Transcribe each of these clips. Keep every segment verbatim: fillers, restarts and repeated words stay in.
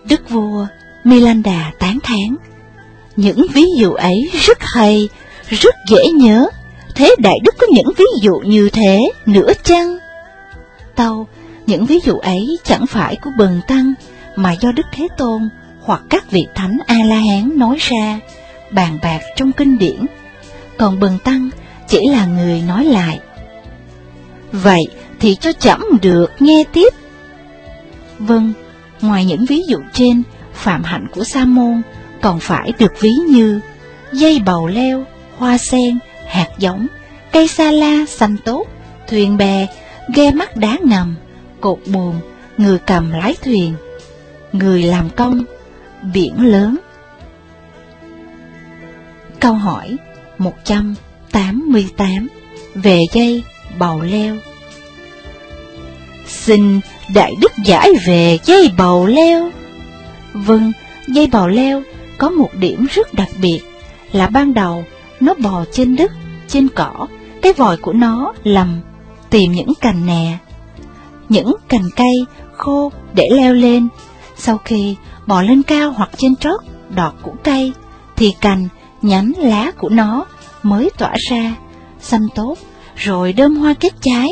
Đức vua Milanda tán thán, những ví dụ ấy rất hay, rất dễ nhớ. Thế Đại Đức có những ví dụ như thế nữa chăng? Tâu, những ví dụ ấy chẳng phải của Bần Tăng, mà do Đức Thế Tôn hoặc các vị thánh A-la-hán nói ra, bàn bạc trong kinh điển, còn Bần Tăng chỉ là người nói lại. Vậy thì cho trẫm được nghe tiếp. Vâng, ngoài những ví dụ trên, phạm hạnh của Sa môn còn phải được ví như dây bầu leo, hoa sen, hạt giống, cây sa la xanh tốt, thuyền bè, ghe mắt đá ngầm, cột buồm, người cầm lái thuyền, người làm công, biển lớn. Câu hỏi một trăm tám mươi tám về dây bầu leo. Xin Đại Đức giải về dây bầu leo. Vâng, dây bầu leo có một điểm rất đặc biệt là ban đầu nó bò trên đất, trên cỏ, cái vòi của nó lầm tìm những cành nè, những cành cây khô để leo lên. Sau khi bò lên cao hoặc trên trót đọt của cây, thì cành, nhánh, lá của nó mới tỏa ra, xanh tốt, rồi đơm hoa kết trái.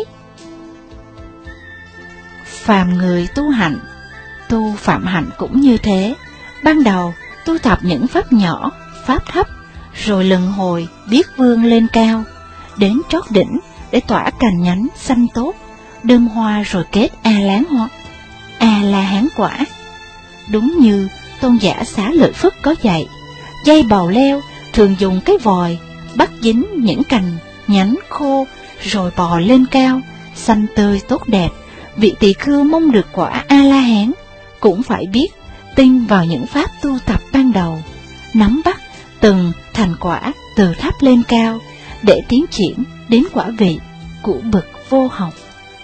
Phàm người tu hạnh, tu phạm hạnh cũng như thế. Ban đầu tu tập những pháp nhỏ, pháp thấp, rồi lần hồi biết vươn lên cao, đến trót đỉnh để tỏa cành nhánh xanh tốt, đơm hoa rồi kết A-lán hoa, A-la-hán quả. Đúng như tôn giả Xá Lợi Phất có dạy, dây bầu leo thường dùng cái vòi bắt dính những cành nhánh khô rồi bò lên cao, xanh tươi tốt đẹp. Vị tỳ khưu mong được quả A-la-hán cũng phải biết tin vào những pháp tu tập ban đầu, nắm bắt từng thành quả từ thấp lên cao để tiến triển đến quả vị của bậc vô học.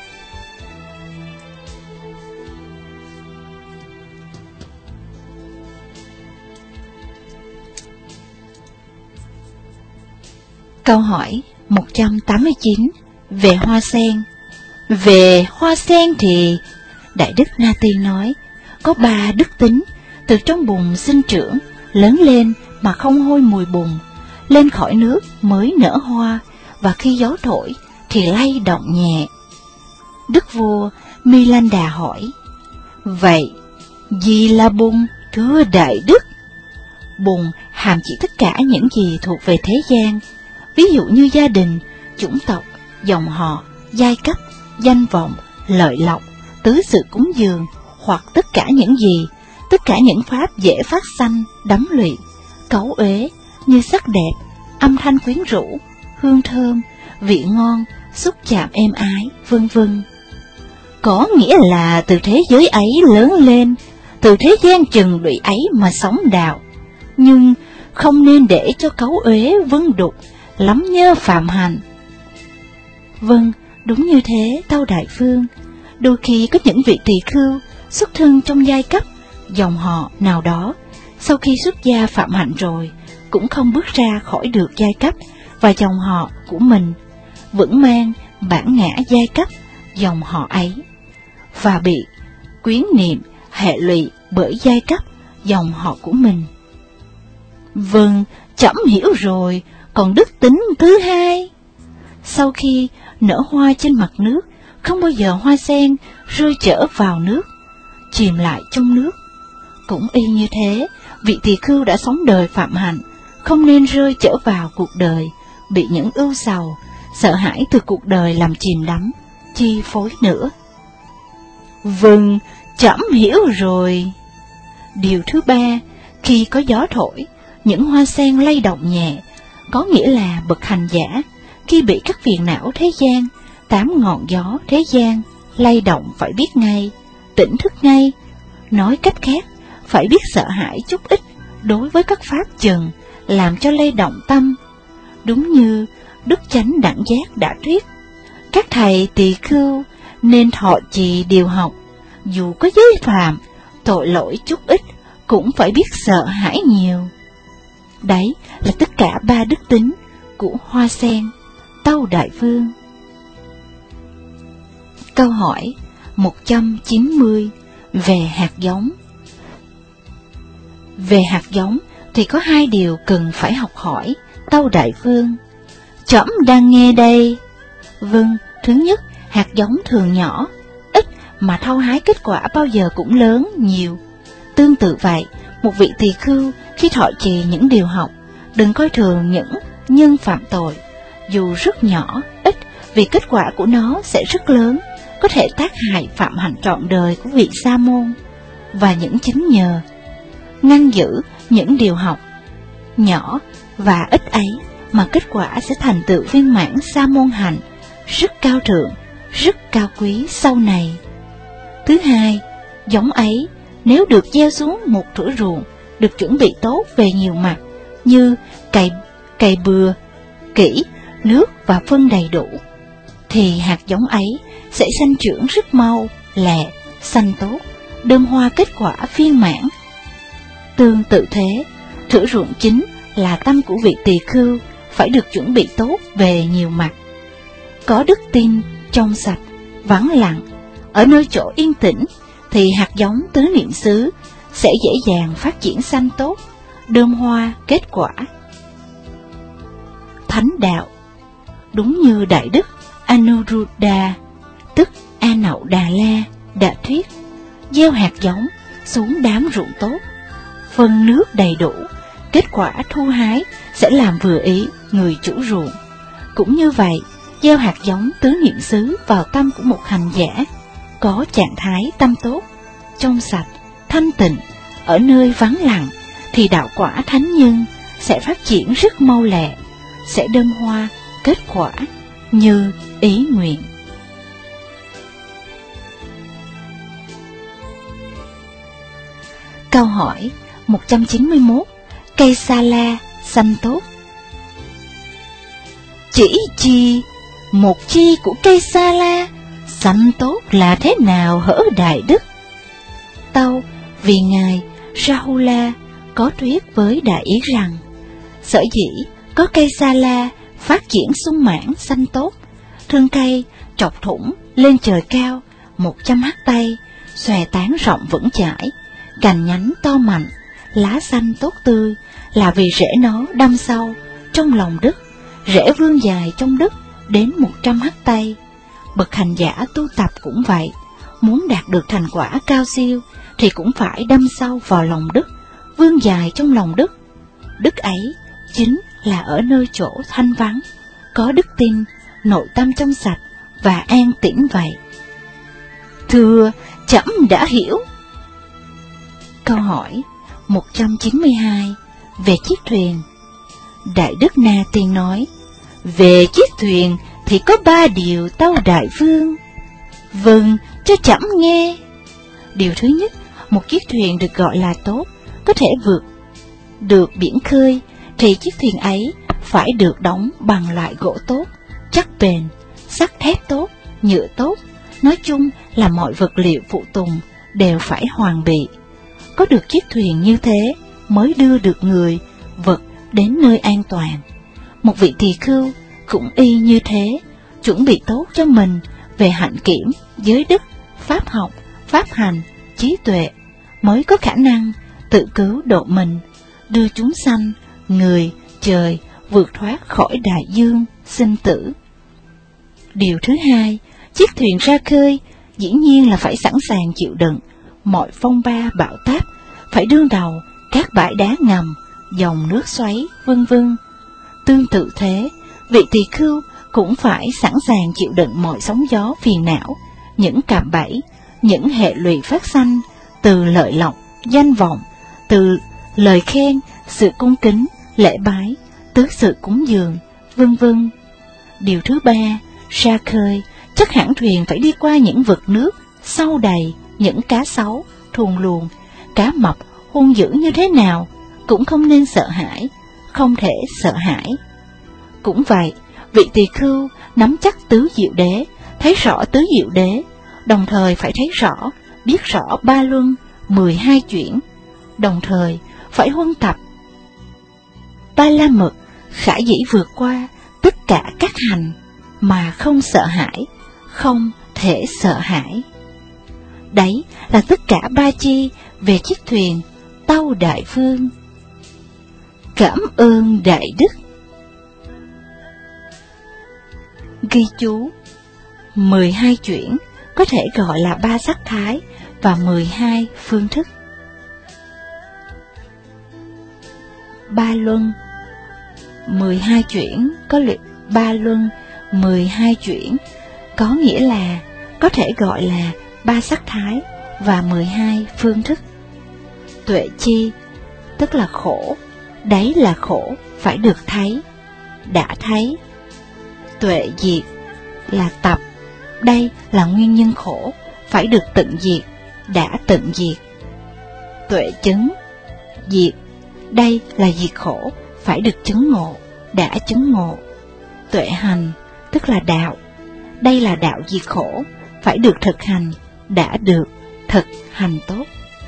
Câu hỏi một trăm tám mươi chín về hoa sen. Về hoa sen thì Đại Đức Na Tiên nói, có ba đức tính: từ trong bùn sinh trưởng, lớn lên mà không hôi mùi bùn, lên khỏi nước mới nở hoa, và khi gió thổi thì lay động nhẹ. Đức vua Milanda hỏi, vậy gì là bùn, thưa Đại Đức? Bùn hàm chỉ tất cả những gì thuộc về thế gian, ví dụ như gia đình, chủng tộc, dòng họ, giai cấp, danh vọng, lợi lộc, tứ sự cúng dường, hoặc tất cả những gì, tất cả những pháp dễ phát sanh, đắm lụy, cấu uế, như sắc đẹp, âm thanh quyến rũ, hương thơm, vị ngon, xúc chạm êm ái, vân vân. Có nghĩa là từ thế giới ấy lớn lên, từ thế gian trần lụy ấy mà sống đạo, nhưng không nên để cho cấu uế vân đục, lắm nhơ phạm hạnh. Vâng, đúng như thế, Tâu Đại Vương. Đôi khi có những vị tỳ khưu xuất thân trong giai cấp, dòng họ nào đó, sau khi xuất gia phạm hạnh rồi, cũng không bước ra khỏi được giai cấp và dòng họ của mình, vẫn mang bản ngã giai cấp, dòng họ ấy, và bị quyến niệm hệ lụy bởi giai cấp, dòng họ của mình. Vâng, trẫm hiểu rồi. Còn đức tính thứ hai, sau khi nở hoa trên mặt nước, không bao giờ hoa sen rơi trở vào nước, chìm lại trong nước. Cũng y như thế, vị tỳ khưu đã sống đời phạm hạnh, không nên rơi trở vào cuộc đời, bị những ưu sầu, sợ hãi từ cuộc đời làm chìm đắm, chi phối nữa. Vâng, trẫm hiểu rồi. Điều thứ ba, khi có gió thổi, những hoa sen lay động nhẹ, có nghĩa là bậc hành giả khi bị các phiền não thế gian, tám ngọn gió thế gian lay động phải biết ngay, tỉnh thức ngay. Nói cách khác, phải biết sợ hãi chút ít đối với các pháp trần làm cho lay động tâm. Đúng như Đức Chánh Đẳng Giác đã thuyết, các thầy tỳ khưu nên thọ trì điều học, dù có giới phạm, tội lỗi chút ít cũng phải biết sợ hãi nhiều. Đấy là tất cả ba đức tính của hoa sen, Tâu Đại Vương. Câu hỏi một trăm chín mươi về hạt giống. Về hạt giống thì có hai điều cần phải học hỏi, tâu đại vương. Trẫm đang nghe đây. Vâng, thứ nhất, hạt giống thường nhỏ, ít mà thâu hái kết quả bao giờ cũng lớn, nhiều. Tương tự vậy, một vị tỳ khưu khi thọ trì những điều học, đừng coi thường những nhân phạm tội, dù rất nhỏ, ít, vì kết quả của nó sẽ rất lớn, có thể tác hại phạm hạnh trọn đời của vị sa môn. Và những chính nhờ ngăn giữ những điều học nhỏ và ít ấy mà kết quả sẽ thành tựu viên mãn sa môn hạnh, rất cao thượng, rất cao quý sau này. Thứ hai, giống ấy nếu được gieo xuống một thửa ruộng, được chuẩn bị tốt về nhiều mặt, như cày, cày bừa, kỹ, nước và phân đầy đủ, thì hạt giống ấy sẽ sanh trưởng rất mau, lẹ, xanh tốt, đơm hoa kết quả viên mãn. Tương tự thế, thửa ruộng chính là tâm của vị tỳ khưu phải được chuẩn bị tốt về nhiều mặt. Có đức tin, trong sạch, vắng lặng, ở nơi chỗ yên tĩnh, thì hạt giống tứ niệm xứ sẽ dễ dàng phát triển xanh tốt, đơm hoa kết quả. Thánh đạo, đúng như Đại Đức Anuruddha, tức A Nậu Đà La, đã thuyết, gieo hạt giống xuống đám ruộng tốt, phân nước đầy đủ, kết quả thu hái sẽ làm vừa ý người chủ ruộng. Cũng như vậy, gieo hạt giống tứ niệm xứ vào tâm của một hành giả, có trạng thái tâm tốt, trong sạch, thanh tịnh, ở nơi vắng lặng, thì đạo quả thánh nhân sẽ phát triển rất mau lẹ, sẽ đơm hoa, kết quả như ý nguyện. Câu hỏi một trăm chín mươi mốt. Cây sa la xanh tốt. Chỉ chi một chi của cây sa la xanh tốt là thế nào hỡi Đại Đức? Tâu, vì ngài Rahula có thuyết với Đại Ý rằng, sở dĩ có cây sa la phát triển sung mãn xanh tốt, thân cây trọc thủng lên trời cao một trăm hắt tay, xòe tán rộng vững chãi, cành nhánh to mạnh, lá xanh tốt tươi, là vì rễ nó đâm sâu trong lòng đất, rễ vươn dài trong đất đến một trăm hắt tay. Bậc hành giả tu tập cũng vậy, muốn đạt được thành quả cao siêu thì cũng phải đâm sâu vào lòng đất, vươn dài trong lòng đất. Đất ấy chính là ở nơi chỗ thanh vắng, có đức tin, nội tâm trong sạch và an tĩnh vậy. Thưa, trẫm đã hiểu. Câu hỏi một trăm chín mươi hai. Về chiếc thuyền. Đại Đức Na Tiên nói, về chiếc thuyền thì có ba điều tâu đại vương. Vâng, cho trẫm nghe. Điều thứ nhất, một chiếc thuyền được gọi là tốt, có thể vượt được biển khơi, thì chiếc thuyền ấy phải được đóng bằng loại gỗ tốt, chắc bền, sắt thép tốt, nhựa tốt, nói chung là mọi vật liệu phụ tùng đều phải hoàn bị. Có được chiếc thuyền như thế mới đưa được người, vật đến nơi an toàn. Một vị tỳ khưu cũng y như thế, chuẩn bị tốt cho mình về hạnh kiểm, giới đức, pháp học, pháp hành, trí tuệ, mới có khả năng tự cứu độ mình, đưa chúng sanh, người, trời vượt thoát khỏi đại dương, sinh tử. Điều thứ hai, chiếc thuyền ra khơi dĩ nhiên là phải sẵn sàng chịu đựng mọi phong ba bão táp, phải đương đầu các bãi đá ngầm, dòng nước xoáy, vân vân. Tương tự thế, vị tỳ khưu cũng phải sẵn sàng chịu đựng mọi sóng gió phiền não, những cạm bẫy, những hệ lụy phát sanh từ lợi lộc, danh vọng, từ lời khen, sự cung kính, lễ bái, tới sự cúng dường, vân vân. Điều thứ ba, ra khơi, chắc hẳn thuyền phải đi qua những vực nước sâu đầy, những cá sấu, thuồng luồng, cá mập hung dữ như thế nào cũng không nên sợ hãi, không thể sợ hãi. Cũng vậy, vị tỳ khưu nắm chắc tứ diệu đế, thấy rõ tứ diệu đế, đồng thời phải thấy rõ, biết rõ ba luân, mười hai chuyển, đồng thời phải huân tập ba la mật, khả dĩ vượt qua tất cả các hành mà không sợ hãi, không thể sợ hãi. Đấy là tất cả ba chi về chiếc thuyền tâu đại phương. Cảm ơn đại đức. Ghi chú: mười hai chuyển có thể gọi là ba sắc thái và mười hai phương thức. Ba luân. mười hai chuyển có luyện ba luân, mười hai chuyển có nghĩa là có thể gọi là ba sắc thái và mười hai phương thức. Tuệ chi tức là khổ, đấy là khổ phải được thấy, đã thấy. Tuệ diệt là tập, đây là nguyên nhân khổ phải được tận diệt, đã tận diệt. Tuệ chứng diệt, đây là diệt khổ phải được chứng ngộ, đã chứng ngộ. Tuệ hành tức là đạo, đây là đạo diệt khổ phải được thực hành, đã được thực hành tốt.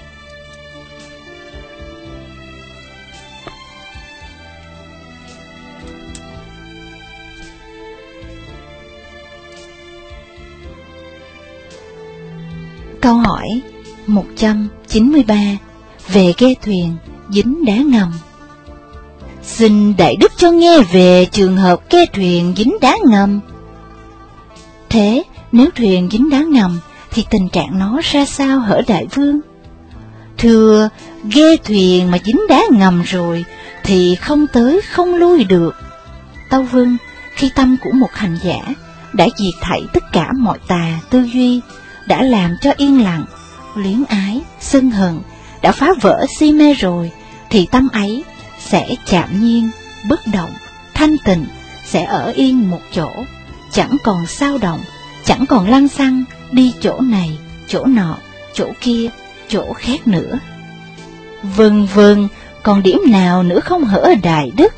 Câu hỏi một trăm chín mươi ba về ghe thuyền dính đá ngầm. Xin đại đức cho nghe về trường hợp ghe thuyền dính đá ngầm. Thế nếu thuyền dính đá ngầm thì tình trạng nó ra sao hở đại vương? Thưa, ghe thuyền mà dính đá ngầm rồi thì không tới không lui được. Tâu vương, khi tâm của một hành giả đã diệt thảy tất cả mọi tà tư duy, đã làm cho yên lặng, luyến ái, sân hận, đã phá vỡ si mê rồi, thì tâm ấy sẽ chạm nhiên, bất động, thanh tịnh, sẽ ở yên một chỗ, chẳng còn sao động, chẳng còn lăng xăng, đi chỗ này, chỗ nọ, chỗ kia, chỗ khác nữa. Vâng vâng, còn điểm nào nữa không hở đại đức?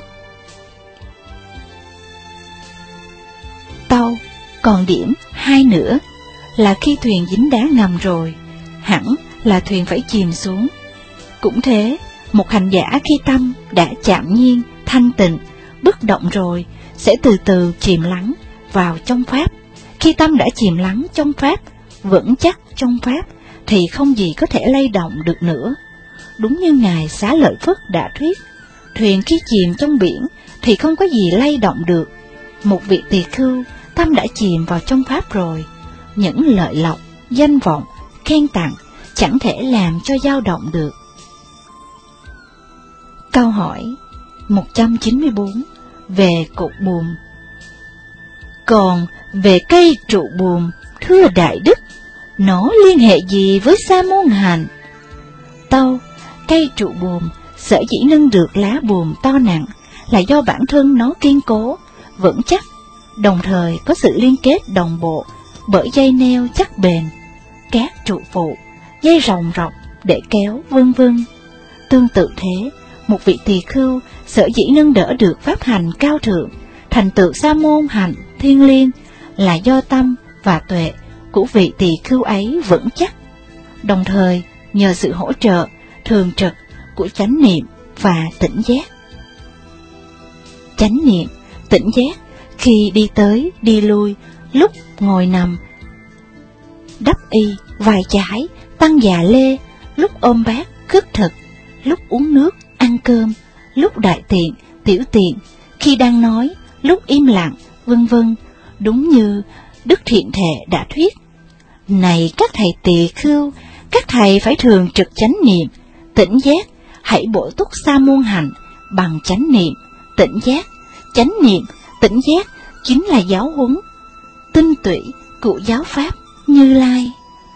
Tâu, còn điểm hai nữa, là khi thuyền dính đá ngầm rồi, hẳn là thuyền phải chìm xuống. Cũng thế, một hành giả khi tâm đã chạm nhiên, thanh tịnh, bất động rồi, sẽ từ từ chìm lắng vào trong Pháp. Khi tâm đã chìm lắng trong Pháp, vững chắc trong Pháp, thì không gì có thể lay động được nữa. Đúng như Ngài Xá Lợi Phất đã thuyết, thuyền khi chìm trong biển thì không có gì lay động được. Một vị tỳ khưu, tâm đã chìm vào trong Pháp rồi, những lợi lộc, danh vọng, khen tặng chẳng thể làm cho dao động được. Câu hỏi một trăm chín mươi bốn về cột buồm. Còn về cây trụ buồm, thưa đại đức, nó liên hệ gì với sa môn hành? Tâu, cây trụ buồm sở dĩ nâng được lá buồm to nặng là do bản thân nó kiên cố, vững chắc, đồng thời có sự liên kết đồng bộ bởi dây neo chắc bền, các trụ phụ, dây ròng rọc để kéo, vân vân. Tương tự thế, một vị tỳ khưu sở dĩ nâng đỡ được pháp hành cao thượng, thành tựu sa môn hành thiên liêng là do tâm và tuệ của vị tỳ khưu ấy vững chắc, đồng thời nhờ sự hỗ trợ thường trực của chánh niệm và tỉnh giác. Chánh niệm, tỉnh giác khi đi tới đi lui, lúc ngồi nằm, đắp y, vài chải, tăng già lê, lúc ôm bát, khất thực, lúc uống nước, ăn cơm, lúc đại tiện, tiểu tiện, khi đang nói, lúc im lặng, vân vân, đúng như Đức Thiện Thể đã thuyết. Này các thầy tỳ khưu, các thầy phải thường trực chánh niệm, tỉnh giác, hãy bổ túc sa môn hành bằng chánh niệm, tỉnh giác. Chánh niệm, tỉnh giác chính là giáo huấn tinh tụy của giáo pháp Như Lai.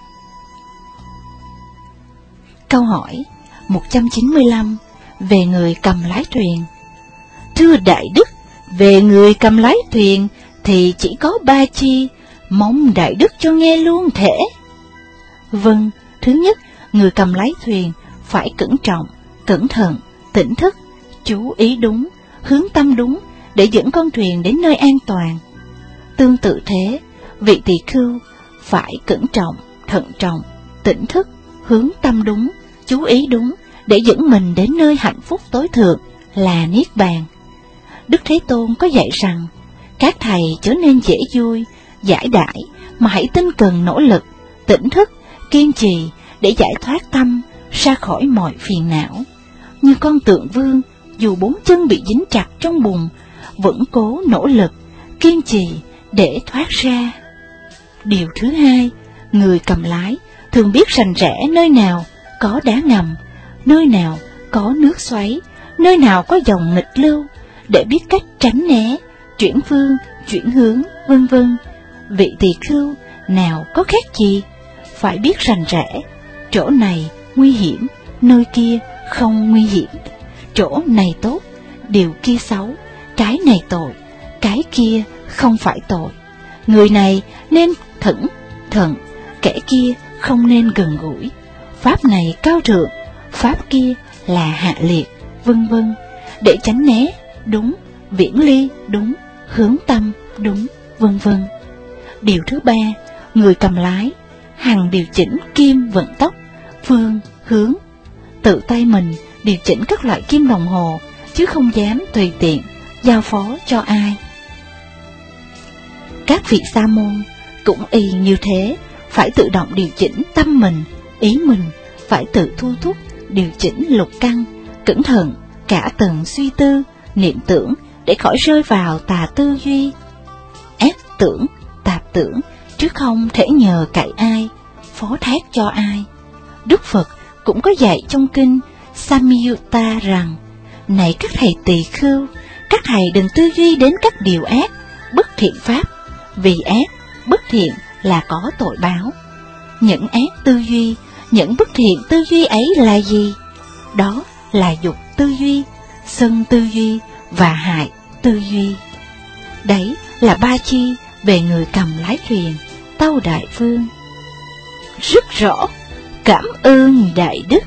Câu hỏi một trăm chín mươi lăm về người cầm lái thuyền. Thưa đại đức, về người cầm lái thuyền thì chỉ có ba chi, mong đại đức cho nghe luôn thể. Vâng, thứ nhất, người cầm lái thuyền phải cẩn trọng, cẩn thận, tỉnh thức, chú ý đúng, hướng tâm đúng để dẫn con thuyền đến nơi an toàn. Tương tự thế, vị tỳ khưu phải cẩn trọng, thận trọng, tỉnh thức, hướng tâm đúng, chú ý đúng để dẫn mình đến nơi hạnh phúc tối thượng là Niết Bàn. Đức Thế Tôn có dạy rằng, các thầy chớ nên dễ vui, giải đãi, mà hãy tinh cần nỗ lực, tỉnh thức, kiên trì để giải thoát tâm, ra khỏi mọi phiền não. Như con tượng vương, dù bốn chân bị dính chặt trong bùn, vẫn cố nỗ lực, kiên trì để thoát ra. Điều thứ hai, người cầm lái thường biết rành rẽ nơi nào có đá ngầm, nơi nào có nước xoáy, nơi nào có dòng nghịch lưu, để biết cách tránh né, chuyển phương, chuyển hướng, vân vân. Vị tỳ khưu nào có khác gì, phải biết rành rẽ, chỗ này nguy hiểm, nơi kia không nguy hiểm, chỗ này tốt, điều kia xấu, cái này tội, cái kia không phải tội. Người này nên thẫn thận, kẻ kia không nên gần gũi. Pháp này cao thượng, pháp kia là hạ liệt, vân vân, để tránh né đúng, viễn ly đúng, hướng tâm đúng, vân vân. Điều thứ ba, người cầm lái hằng điều chỉnh kim vận tốc, phương, hướng, tự tay mình điều chỉnh các loại kim đồng hồ, chứ không dám tùy tiện giao phó cho ai. Các vị sa môn cũng y như thế, phải tự động điều chỉnh tâm mình, ý mình, phải tự thu thúc điều chỉnh lục căn, cẩn thận cả từng suy tư, niệm tưởng, để khỏi rơi vào tà tư duy, ác tưởng, tạp tưởng, chứ không thể nhờ cậy ai, phó thác cho ai. Đức Phật cũng có dạy trong kinh Samyutta rằng: này các thầy tỳ khưu, các thầy đừng tư duy đến các điều ác, bất thiện pháp, vì ác, bất thiện là có tội báo. Những ác tư duy, những bất thiện tư duy ấy là gì? Đó là dục tư duy, sân tư duy và hại tư duy. Đấy là ba chi về người cầm lái thuyền Tâu Đại Vương. Rất rõ, cảm ơn Đại Đức.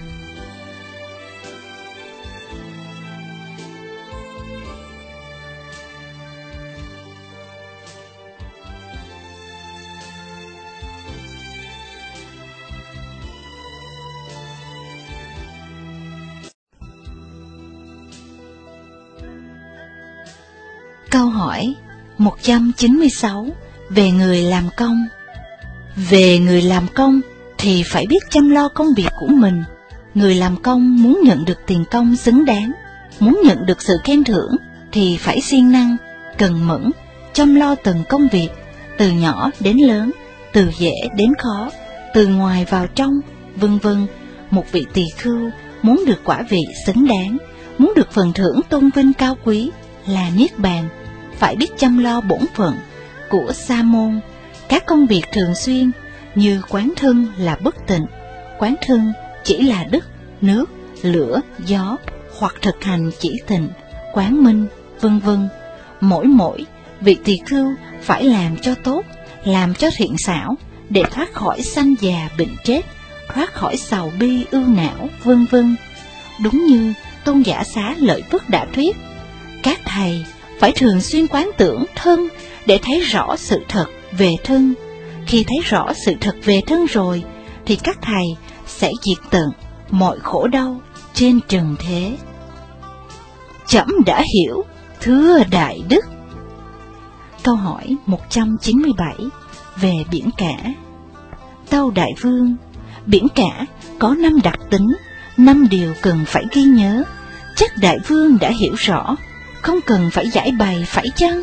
Câu hỏi một trăm chín mươi sáu về người làm công. Về người làm công thì phải biết chăm lo công việc của mình. Người làm công muốn nhận được tiền công xứng đáng, muốn nhận được sự khen thưởng thì phải siêng năng, cần mẫn, chăm lo từng công việc, từ nhỏ đến lớn, từ dễ đến khó, từ ngoài vào trong, vân vân. Một vị tỳ khưu muốn được quả vị xứng đáng, muốn được phần thưởng tôn vinh cao quý là niết bàn, phải biết chăm lo bổn phận của sa môn. Các công việc thường xuyên như quán thân là bất tịnh, quán thân chỉ là đất, nước, lửa, gió, hoặc thực hành chỉ tịnh, quán minh, vân vân. Mỗi mỗi vị tỳ khưu phải làm cho tốt, làm cho thiện xảo, để thoát khỏi sanh già bệnh chết, thoát khỏi sầu bi ưu não, vân vân. Đúng như Tôn Giả Xá Lợi Phất đã thuyết, các thầy phải thường xuyên quán tưởng thân để thấy rõ sự thật về thân. Khi thấy rõ sự thật về thân rồi, thì các thầy sẽ diệt tận mọi khổ đau trên trần thế. Trẫm đã hiểu, thưa Đại Đức. Câu hỏi một trăm chín mươi bảy về biển cả. Tâu Đại Vương, biển cả có năm đặc tính, năm điều cần phải ghi nhớ. Chắc Đại Vương đã hiểu rõ, không cần phải giải bày phải chăng?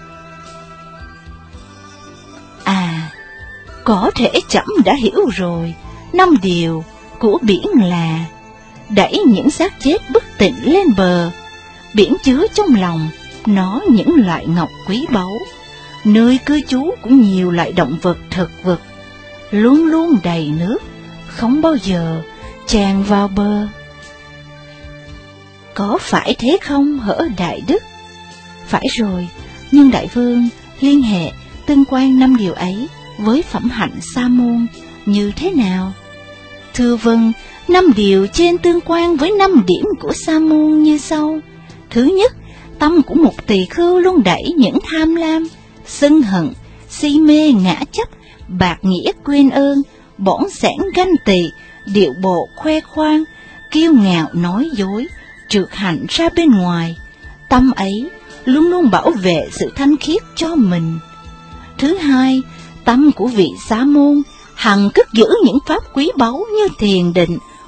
À, có thể trẫm đã hiểu rồi. Năm điều của biển là: đẩy những xác chết bất tịnh lên bờ, biển chứa trong lòng nó những loại ngọc quý báu, nơi cư trú của nhiều loại động vật thực vật, luôn luôn đầy nước, không bao giờ tràn vào bờ. Có phải thế không hở Đại Đức? Phải rồi, nhưng Đại Vương liên hệ tương quan năm điều ấy với phẩm hạnh sa môn như thế nào? Thưa vâng, năm điều trên tương quan với năm điểm của sa môn như sau. Thứ nhất, tâm của một tỳ khưu luôn đẩy những tham lam, sân hận, si mê ngã chấp, bạc nghĩa quên ơn, bỏng sẻn ganh tị, điệu bộ khoe khoang, kiêu ngạo nói dối, trượt hạnh ra bên ngoài. Tâm ấy luôn luôn bảo vệ sự thanh khiết cho mình. Thứ hai, tâm của vị sa môn hằng cất giữ những pháp quý báu như thiền định,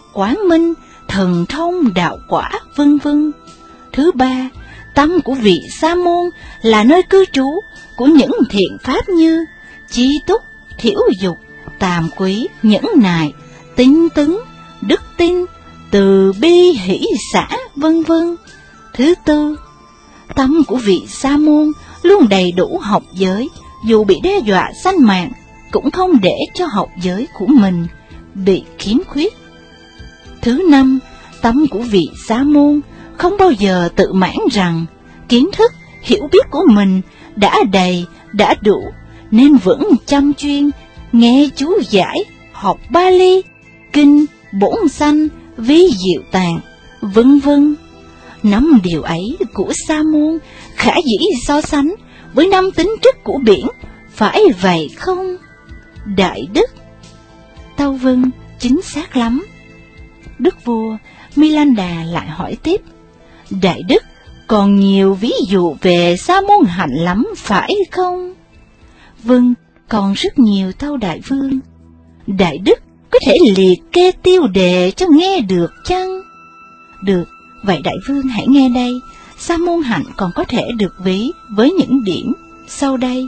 quán minh, thần thông, đạo quả, vân vân. Thứ ba, tâm của vị sa môn là nơi cư trú của những thiện pháp như chi túc, thiểu dục, tàm quý, nhẫn nại, tinh tấn, đức tin, từ bi, hỷ xả, vân vân. Thứ tư, tâm của vị sa môn luôn đầy đủ học giới, dù bị đe dọa sanh mạng, cũng không để cho học giới của mình bị khiếm khuyết. Thứ năm, tâm của vị sa môn không bao giờ tự mãn rằng kiến thức, hiểu biết của mình đã đầy, đã đủ, nên vẫn chăm chuyên nghe chú giải, học Bali, kinh, bổn sanh, vi diệu tạng, vân vân. Năm điều ấy của sa môn khả dĩ so sánh với năm tính chất của biển, phải vậy không? Đại đức. Tâu vâng, chính xác lắm. Đức vua Milanda lại hỏi tiếp: Đại đức, còn nhiều ví dụ về sa môn hạnh lắm phải không? Vâng, còn rất nhiều tâu đại vương. Đại đức có thể liệt kê tiêu đề cho nghe được chăng? Được, vậy đại vương hãy nghe đây. Sa môn hạnh còn có thể được ví với những điểm sau đây.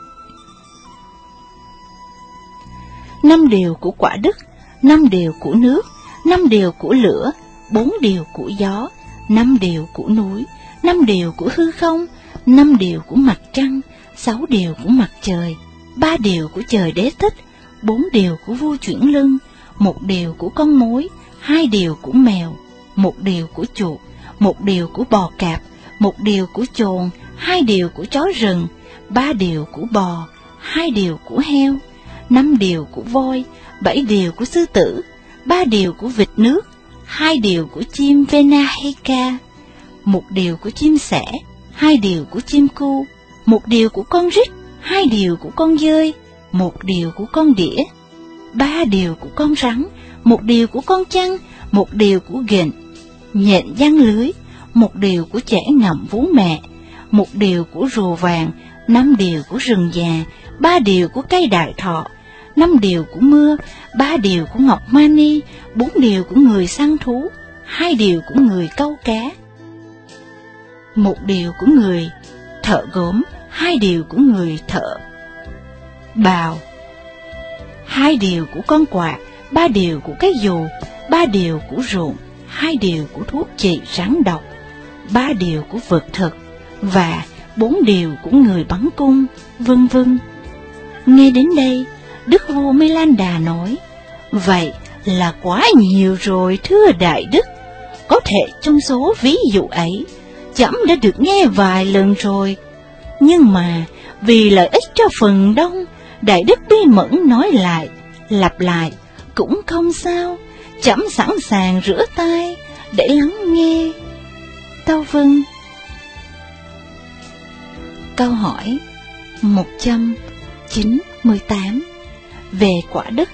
Năm điều của quả đất, năm điều của nước, năm điều của lửa, bốn điều của gió, năm điều của núi, năm điều của hư không, năm điều của mặt trăng, sáu điều của mặt trời, ba điều của trời đế thích, bốn điều của vua chuyển lưng, một điều của con mối, hai điều của mèo, một điều của chuột, một điều của bò cạp, một điều của chồn, hai điều của chó rừng, ba điều của bò, hai điều của heo, năm điều của voi, bảy điều của sư tử, ba điều của vịt nước, hai điều của chim Venaheka, một điều của chim sẻ, hai điều của chim cu, một điều của con rít, hai điều của con dơi, một điều của con đĩa, ba điều của con rắn, một điều của con chăn, một điều của ghện, nhện giăng lưới, một điều của trẻ ngậm vú mẹ, một điều của rùa vàng, năm điều của rừng già, ba điều của cây đại thọ, năm điều của mưa, ba điều của ngọc mani, bốn điều của người săn thú, hai điều của người câu cá, một điều của người thợ gốm, hai điều của người thợ bào, hai điều của con quạ, ba điều của cái dù, ba điều của ruộng, hai điều của thuốc trị rắn độc, ba điều của vật thực và bốn điều của người bắn cung, vân vân. Nghe đến đây, Đức vua Milanda nói: Vậy là quá nhiều rồi thưa đại đức. Có thể trong số ví dụ ấy, trẫm đã được nghe vài lần rồi, nhưng mà vì lợi ích cho phần đông, đại đức bí mẫn nói lại, lặp lại cũng không sao. Trẫm sẵn sàng rửa tai để lắng nghe. Tâu vâng. Câu hỏi một trăm chín mươi tám về quả đất.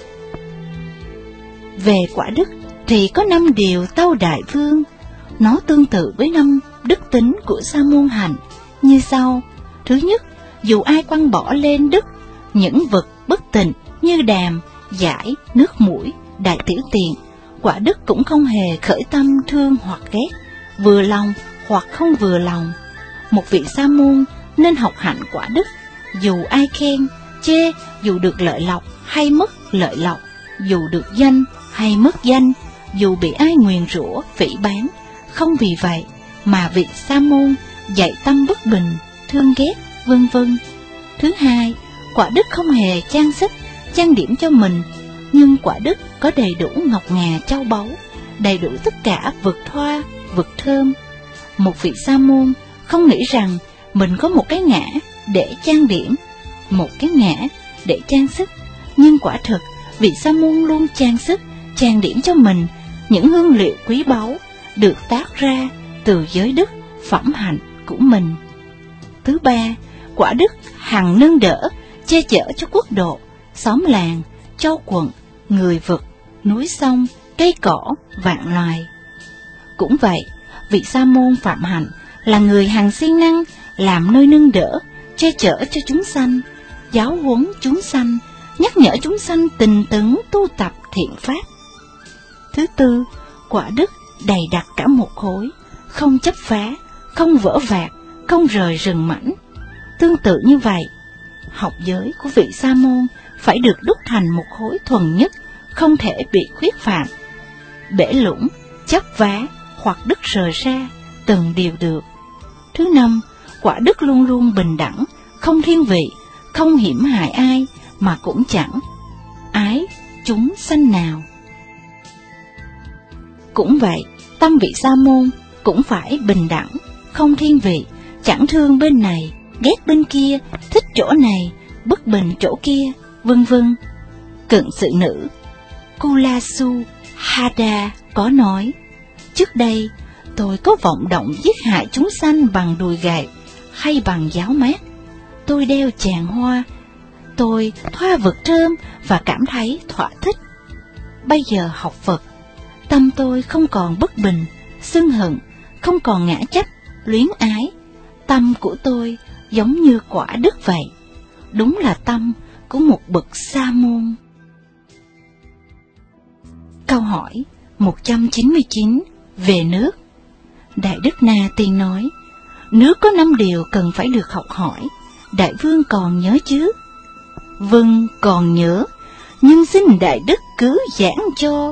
Về quả đất thì có năm điều tâu đại vương, nó tương tự với năm đức tính của sa môn hạnh như sau. Thứ nhất, dù ai quăng bỏ lên đất những vật bất tịnh như đàm, dải, nước mũi, đại tiểu tiện, quả đất cũng không hề khởi tâm thương hoặc ghét, vừa lòng hoặc không vừa lòng. Một vị sa môn nên học hạnh quả đất, dù ai khen, chê, dù được lợi lộc hay mất lợi lộc, dù được danh hay mất danh, dù bị ai nguyền rủa, phỉ báng, không vì vậy mà vị sa môn dạy tâm bất bình, thương ghét, vân vân. Thứ hai, quả đất không hề trang sức, trang điểm cho mình, nhưng quả đất có đầy đủ ngọc ngà châu báu, đầy đủ tất cả vật thoa, vật thơm. Một vị sa môn không nghĩ rằng mình có một cái ngã để trang điểm, một cái ngã để trang sức, nhưng quả thực vị sa môn luôn trang sức, trang điểm cho mình những hương liệu quý báu được tác ra từ giới đức phẩm hạnh của mình. Thứ ba, quả đức hằng nâng đỡ, che chở cho quốc độ, xóm làng, châu quận, người vật, núi sông, cây cỏ, vạn loài. Cũng vậy, vị sa môn phạm hạnh là người hằng siêng năng làm nơi nâng đỡ, che chở cho chúng sanh, giáo huấn chúng sanh, nhắc nhở chúng sanh tình tấn tu tập thiện pháp. Thứ tư, quả đất đầy đặc cả một khối, không chấp phá, không vỡ vạc, không rời rừng mảnh. Tương tự như vậy, học giới của vị sa môn phải được đúc thành một khối thuần nhất, không thể bị khuyết phạm, bể lũng, chấp vá hoặc đứt rời ra, từng điều được. Thứ năm, quả đất luôn luôn bình đẳng, không thiên vị, không hiểm hại ai, mà cũng chẳng ái chúng sanh nào. Cũng vậy, tâm vị sa môn cũng phải bình đẳng, không thiên vị, chẳng thương bên này, ghét bên kia, thích chỗ này, bất bình chỗ kia, vân vân. Cận sự nữ Kulasu Hada có nói, trước đây tôi có vọng động giết hại chúng sanh bằng đùi gậy hay bằng giáo mát. Tôi đeo tràng hoa, tôi thoa vật thơm và cảm thấy thỏa thích. Bây giờ học Phật, tâm tôi không còn bất bình, sân hận, không còn ngã chấp, luyến ái. Tâm của tôi giống như quả đất vậy, đúng là tâm của một bậc sa môn. Câu hỏi một trăm chín mươi chín về nước. Đại Đức Na Tiên nói, nước có năm điều cần phải được học hỏi, Đại Vương còn nhớ chứ? Vâng, còn nhớ, nhưng xin Đại Đức cứ giảng cho.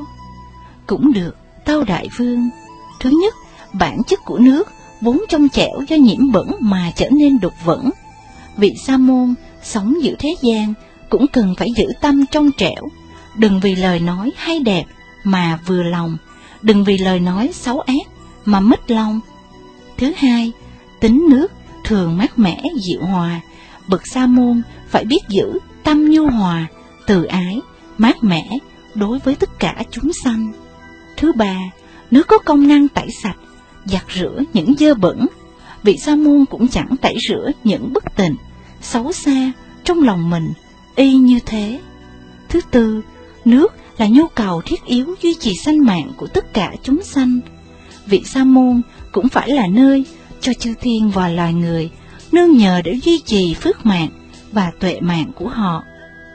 Cũng được, tâu Đại Vương. Thứ nhất, bản chất của nước vốn trong trẻo do nhiễm bẩn mà trở nên đục vẩn. Vị sa môn sống giữa thế gian cũng cần phải giữ tâm trong trẻo, đừng vì lời nói hay đẹp mà vừa lòng, đừng vì lời nói xấu ác mà mất lòng. Thứ hai, tính nước thường mát mẻ dịu hòa, bậc sa môn phải biết giữ tâm nhu hòa, từ ái, mát mẻ đối với tất cả chúng sanh. Thứ ba, nước có công năng tẩy sạch, giặt rửa những dơ bẩn. Vị sa môn cũng chẳng tẩy rửa những bất tịnh, xấu xa trong lòng mình, y như thế. Thứ tư, nước là nhu cầu thiết yếu duy trì sanh mạng của tất cả chúng sanh. Vị sa môn cũng phải là nơi cho chư thiên và loài người nương nhờ để duy trì phước mạng và tuệ mạng của họ.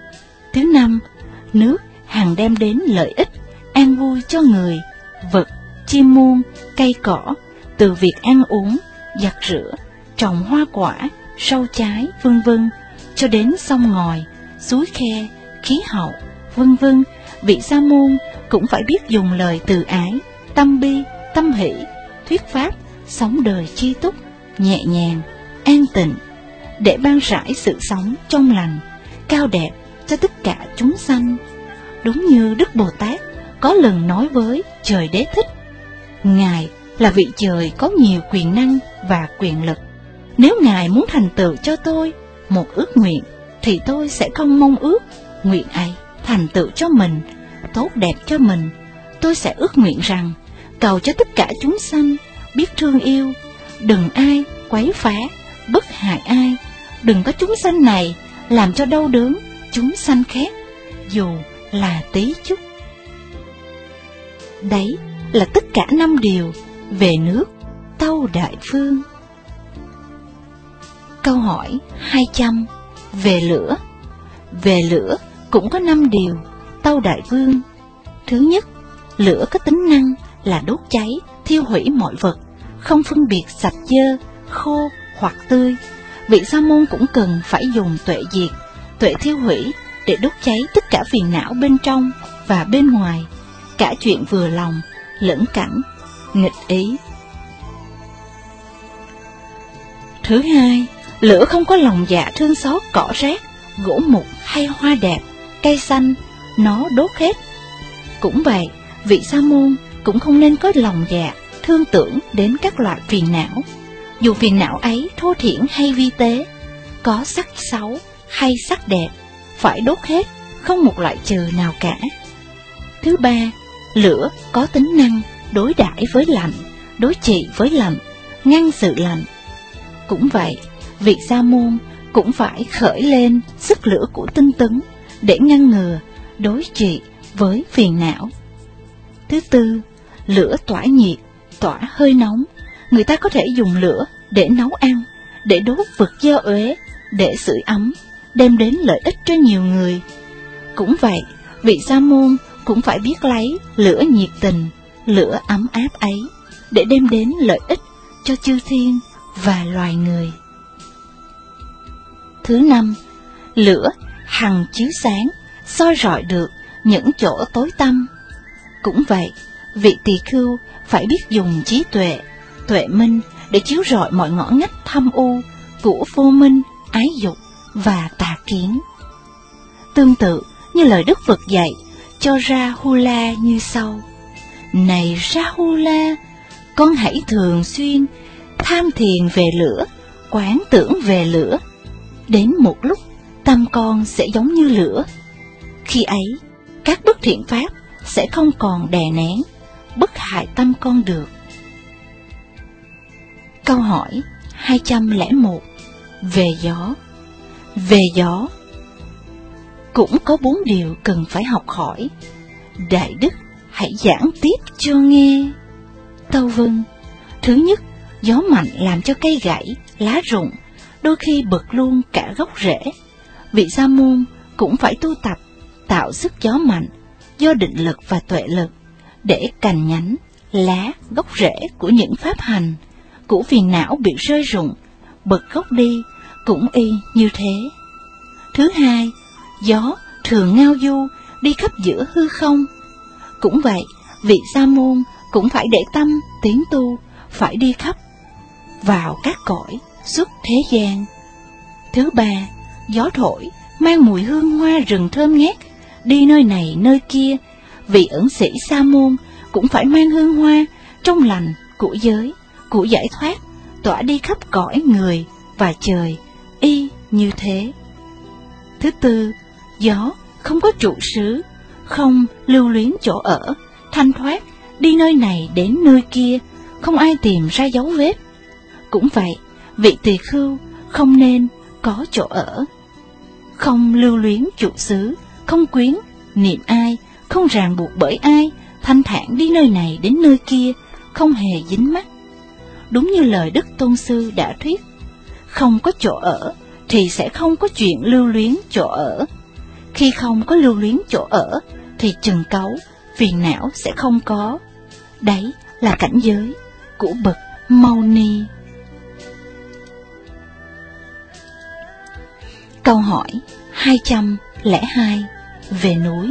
Thứ năm, nước hằng đem đến lợi ích, an vui cho người, vật, chim muôn, cây cỏ, từ việc ăn uống, giặt rửa, trồng hoa quả, rau trái, vân vân, cho đến sông ngòi, suối khe, khí hậu, vân vân. Vị sa môn cũng phải biết dùng lời từ ái, tâm bi, tâm hỷ, thuyết pháp, sống đời chi túc, nhẹ nhàng, an tịnh, để ban rải sự sống trong lành, cao đẹp cho tất cả chúng sanh. Đúng như Đức Bồ Tát có lần nói với Trời Đế Thích, Ngài là vị trời có nhiều quyền năng và quyền lực. Nếu Ngài muốn thành tựu cho tôi một ước nguyện, thì tôi sẽ không mong ước nguyện ấy thành tựu cho mình, tốt đẹp cho mình. Tôi sẽ ước nguyện rằng cầu cho tất cả chúng sanh biết thương yêu, đừng ai quấy phá, bất hại ai, đừng có chúng sanh này làm cho đau đớn chúng sanh khác, dù là tí chút. Đấy là tất cả năm điều về nước, tâu Đại Vương. Câu hỏi hai trăm về lửa. Về lửa cũng có năm điều, tâu Đại Vương. Thứ nhất, lửa có tính năng là đốt cháy, thiêu hủy mọi vật, không phân biệt sạch dơ, khô hoặc tươi. Vị sa môn cũng cần phải dùng tuệ diệt, tuệ thiêu hủy để đốt cháy tất cả phiền não bên trong và bên ngoài, cả chuyện vừa lòng lẫn cảnh nghịch ý. Thứ hai, lửa không có lòng dạ thương xót cỏ rác, gỗ mục hay hoa đẹp, cây xanh, nó đốt hết. Cũng vậy, vị sa môn cũng không nên có lòng dạ thương tưởng đến các loại phiền não, dù phiền não ấy thô thiển hay vi tế, có sắc xấu hay sắc đẹp, phải đốt hết, không một loại trừ nào cả. Thứ ba, lửa có tính năng đối đãi với lạnh, đối trị với lạnh, ngăn sự lạnh. Cũng vậy, vị sa môn cũng phải khởi lên sức lửa của tinh tấn để ngăn ngừa, đối trị với phiền não. Thứ tư, lửa tỏa nhiệt, tỏa hơi nóng. Người ta có thể dùng lửa để nấu ăn, để đốt vật dơ uế, để sưởi ấm, đem đến lợi ích cho nhiều người. Cũng vậy, vị sa môn cũng phải biết lấy lửa nhiệt tình, lửa ấm áp ấy để đem đến lợi ích cho chư thiên và loài người. Thứ năm, lửa hằng chiếu sáng, soi rọi được những chỗ tối tăm. Cũng vậy, vị tỳ khưu phải biết dùng trí tuệ, tuệ minh để chiếu rọi mọi ngõ ngách thâm u của vô minh, ái dục và tà kiến. Tương tự như lời Đức Phật dạy cho Rahula như sau: Này Rahula, con hãy thường xuyên tham thiền về lửa, quán tưởng về lửa. Đến một lúc tâm con sẽ giống như lửa. Khi ấy, các bất thiện pháp sẽ không còn đè nén, bất hại tâm con được. Câu hỏi hai trăm lẻ một về gió. Về gió cũng có bốn điều cần phải học hỏi. Đại đức hãy giảng tiếp cho nghe. Tâu vâng. Thứ nhất, gió mạnh làm cho cây gãy, lá rụng, đôi khi bật luôn cả gốc rễ. Vị sa môn cũng phải tu tập tạo sức gió mạnh do định lực và tuệ lực, để cành nhánh, lá, gốc rễ của những pháp hành, của phiền não bị rơi rụng, bật gốc đi, cũng y như thế. Thứ hai, gió thường ngao du đi khắp giữa hư không. Cũng vậy, vị sa môn cũng phải để tâm tiến tu, phải đi khắp vào các cõi xuất thế gian. Thứ ba, gió thổi mang mùi hương hoa rừng thơm ngát, đi nơi này nơi kia. Vị ẩn sĩ sa môn cũng phải mang hương hoa trong lành của giới, của giải thoát, tỏa đi khắp cõi người và trời, y như thế. Thứ tư, gió không có trụ xứ, không lưu luyến chỗ ở, thanh thoát, đi nơi này đến nơi kia, không ai tìm ra dấu vết. Cũng vậy, vị tỳ khưu không nên có chỗ ở, không lưu luyến trụ xứ, không quyến niệm ai, không ràng buộc bởi ai, thanh thản đi nơi này đến nơi kia, không hề dính mắc. Đúng như lời Đức Tôn Sư đã thuyết, không có chỗ ở thì sẽ không có chuyện lưu luyến chỗ ở. Khi không có lưu luyến chỗ ở thì trần cấu, phiền não sẽ không có. Đấy là cảnh giới của bậc Mâu Ni. Câu hỏi hai trăm lẻ hai về núi.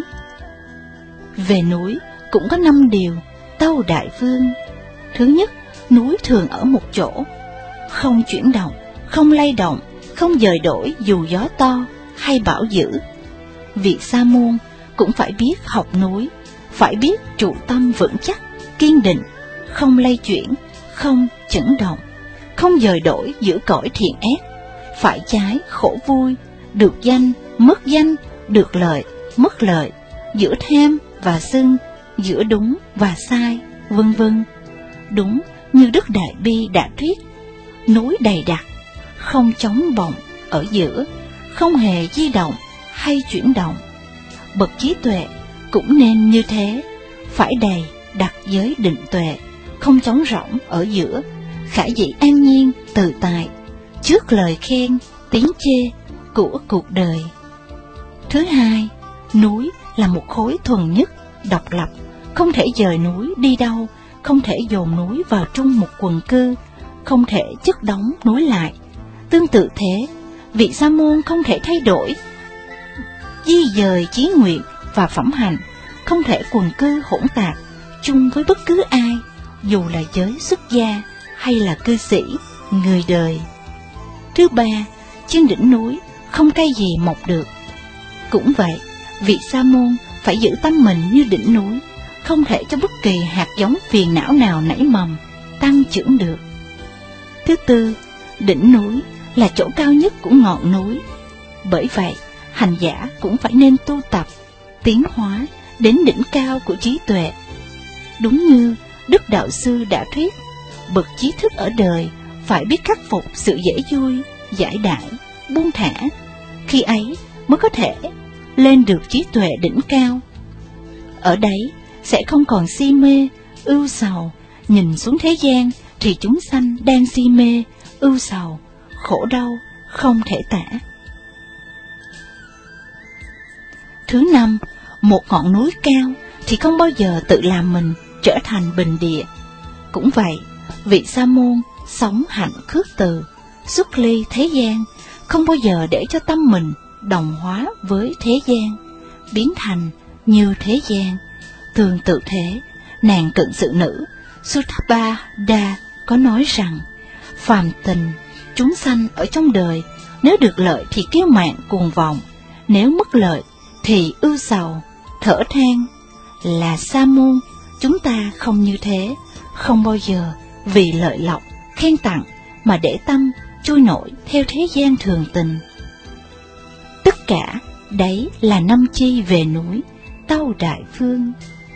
Về núi cũng có năm điều, tâu đại vương. Thứ nhất, núi thường ở một chỗ, không chuyển động, không lay động, không dời đổi dù gió to hay bão dữ. Vị sa môn cũng phải biết học núi, phải biết trụ tâm vững chắc, kiên định, không lay chuyển, không chấn động, không dời đổi giữa cõi thiện ác, phải trái khổ vui, được danh mất danh, được lợi mất lợi, giữa tham và sân, giữa đúng và sai, vân vân. Đúng như Đức Đại Bi đã thuyết, núi đầy đặc, không trống bồng ở giữa, không hề di động hay chuyển động. Bậc trí tuệ cũng nên như thế, phải đầy đặc giới định tuệ, không trống rỗng ở giữa, khả dĩ an nhiên tự tại trước lời khen tiếng chê của cuộc đời. Thứ hai, núi là một khối thuần nhất, độc lập, không thể dời núi đi đâu, không thể dồn núi vào chung một quần cư, không thể chất đóng núi lại. Tương tự thế, vị sa môn không thể thay đổi, di dời chí nguyện và phẩm hành, không thể quần cư hỗn tạp chung với bất cứ ai, dù là giới xuất gia hay là cư sĩ, người đời. Thứ ba, trên đỉnh núi không cây gì mọc được. Cũng vậy, vị sa môn phải giữ tâm mình như đỉnh núi, không thể cho bất kỳ hạt giống phiền não nào nảy mầm, tăng trưởng được. Thứ tư, đỉnh núi là chỗ cao nhất của ngọn núi. Bởi vậy, hành giả cũng phải nên tu tập, tiến hóa đến đỉnh cao của trí tuệ. Đúng như Đức Đạo Sư đã thuyết, bậc trí thức ở đời phải biết khắc phục sự dễ vui, giải đãi, buông thả. Khi ấy mới có thể lên được trí tuệ đỉnh cao. Ở đấy sẽ không còn si mê, ưu sầu. Nhìn xuống thế gian thì chúng sanh đang si mê, ưu sầu, khổ đau không thể tả. Thứ năm, một ngọn núi cao thì không bao giờ tự làm mình trở thành bình địa. Cũng vậy, vị sa môn sống hạnh khước từ, xuất ly thế gian, không bao giờ để cho tâm mình đồng hóa với thế gian, biến thành như thế gian. Tương tự thế, nàng cận sự nữ Suttappada có nói rằng, phàm tình chúng sanh ở trong đời, nếu được lợi thì kiêu mạn cuồng vọng, nếu mất lợi thì ưu sầu, thở than. Là sa môn, chúng ta không như thế, không bao giờ vì lợi lộc, khen tặng mà để tâm trôi nổi theo thế gian thường tình. Tất cả đấy là năm chi về núi Tâu Đại Phương.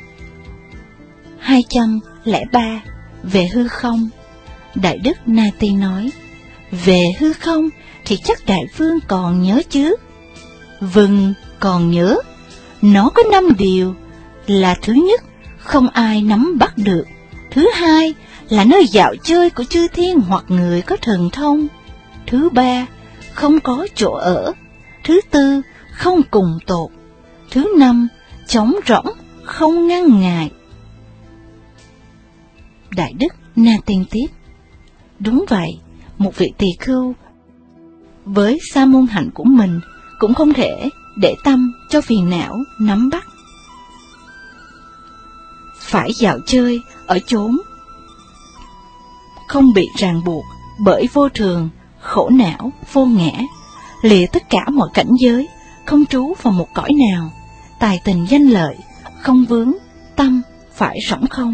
Hai trăm lẻ ba. Về hư không. Đại đức Na Ti nói, về hư không thì chắc Đại Phương còn nhớ chứ? Vâng, còn nhớ. Nó có năm điều là: thứ nhất, không ai nắm bắt được; thứ hai, là nơi dạo chơi của chư thiên hoặc người có thần thông; thứ ba, không có chỗ ở; thứ tư, không cùng tột; thứ năm, trống rỗng, không ngăn ngại. Đại đức Na Tiên tiếp, đúng vậy, một vị tỳ khưu với sa môn hạnh của mình cũng không thể để tâm cho phiền não nắm bắt. Phải dạo chơi ở chốn không bị ràng buộc bởi vô thường, khổ não, vô ngã, lìa tất cả mọi cảnh giới, không trú vào một cõi nào, tài tình danh lợi, không vướng, tâm phải rỗng không.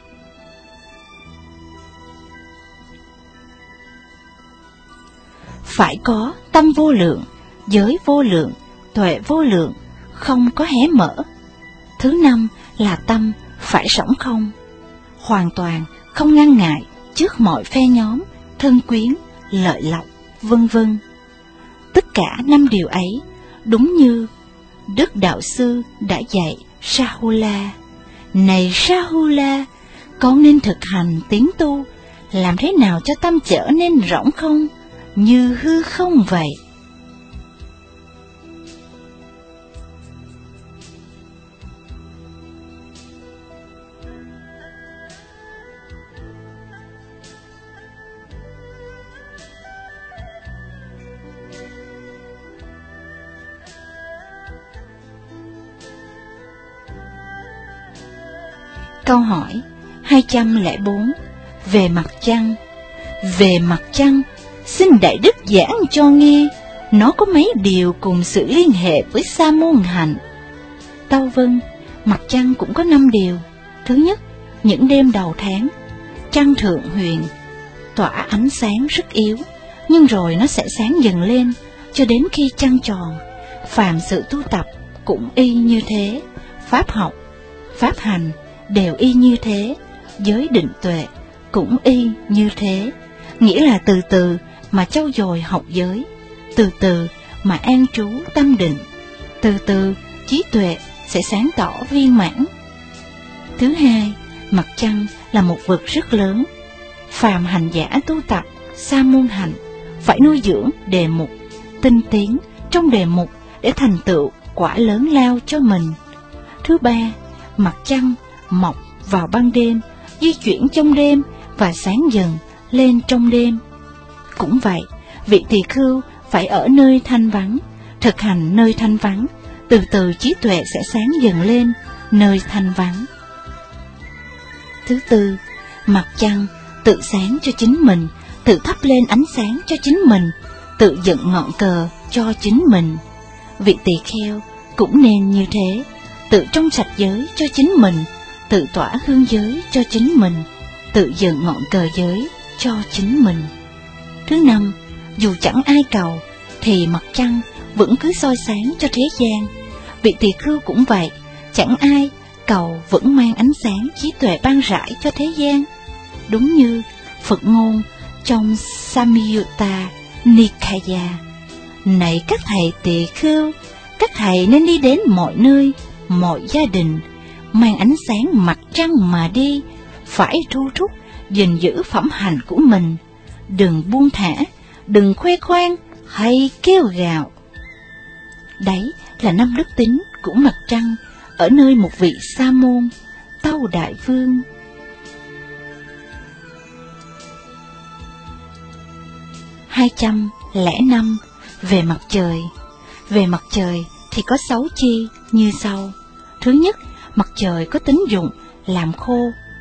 Phải có tâm vô lượng, giới vô lượng, tuệ vô lượng, không có hé mở. Thứ năm là tâm phải rỗng không, hoàn toàn không ngăn ngại trước mọi phe nhóm, thân quyến, lợi lộc, vân vân. Tất cả năm điều ấy đúng như Đức Đạo Sư đã dạy Rahula. Này Rahula, con nên thực hành tiến tu, làm thế nào cho tâm trở nên rỗng không, như hư không vậy. Câu hỏi hai trăm lẻ bốn. Về mặt trăng. Về mặt trăng, xin Đại Đức giảng cho nghe, nó có mấy điều cùng sự liên hệ với sa môn hạnh. Tâu vâng, mặt trăng cũng có năm điều. Thứ nhất, những đêm đầu tháng, trăng thượng huyền, tỏa ánh sáng rất yếu, nhưng rồi nó sẽ sáng dần lên, cho đến khi trăng tròn. Phàm sự tu tập cũng y như thế, pháp học, pháp hành đều y như thế, giới định tuệ cũng y như thế. Nghĩa là từ từ mà trau dồi học giới, từ từ mà an trú tâm định, từ từ trí tuệ sẽ sáng tỏ viên mãn. Thứ hai, mặt trăng là một vực rất lớn. Phàm hành giả tu tập sa môn hạnh phải nuôi dưỡng đề mục, tinh tiến trong đề mục để thành tựu quả lớn lao cho mình. Thứ ba, mặt trăng mọc vào ban đêm, di chuyển trong đêm và sáng dần lên trong đêm. Cũng vậy, vị tỳ khưu phải ở nơi thanh vắng, thực hành nơi thanh vắng, từ từ trí tuệ sẽ sáng dần lên nơi thanh vắng. Thứ tư, mặt trăng tự sáng cho chính mình, tự thắp lên ánh sáng cho chính mình, tự dựng ngọn cờ cho chính mình. Vị tỳ kheo cũng nên như thế, tự trong sạch giới cho chính mình, tự tỏa hương giới cho chính mình, tự dựng ngọn cờ giới cho chính mình. Thứ năm, dù chẳng ai cầu, thì mặt trăng vẫn cứ soi sáng cho thế gian. Vị tỳ khưu cũng vậy, chẳng ai cầu vẫn mang ánh sáng trí tuệ ban rãi cho thế gian. Đúng như Phật ngôn trong Samyutta Nikaya: này các thầy tỳ khưu, các thầy nên đi đến mọi nơi, mọi gia đình, mang ánh sáng mặt trăng mà đi, phải thu thúc gìn giữ phẩm hành của mình, đừng buông thả, đừng khoe khoang hay kêu gào. Đấy là năm đức tính của mặt trăng ở nơi một vị sa môn, Tâu Đại Vương. hai trăm lẻ năm. Về mặt trời. Về mặt trời thì có sáu chi như sau. Thứ nhất, mặt trời có tính dụng làm khô,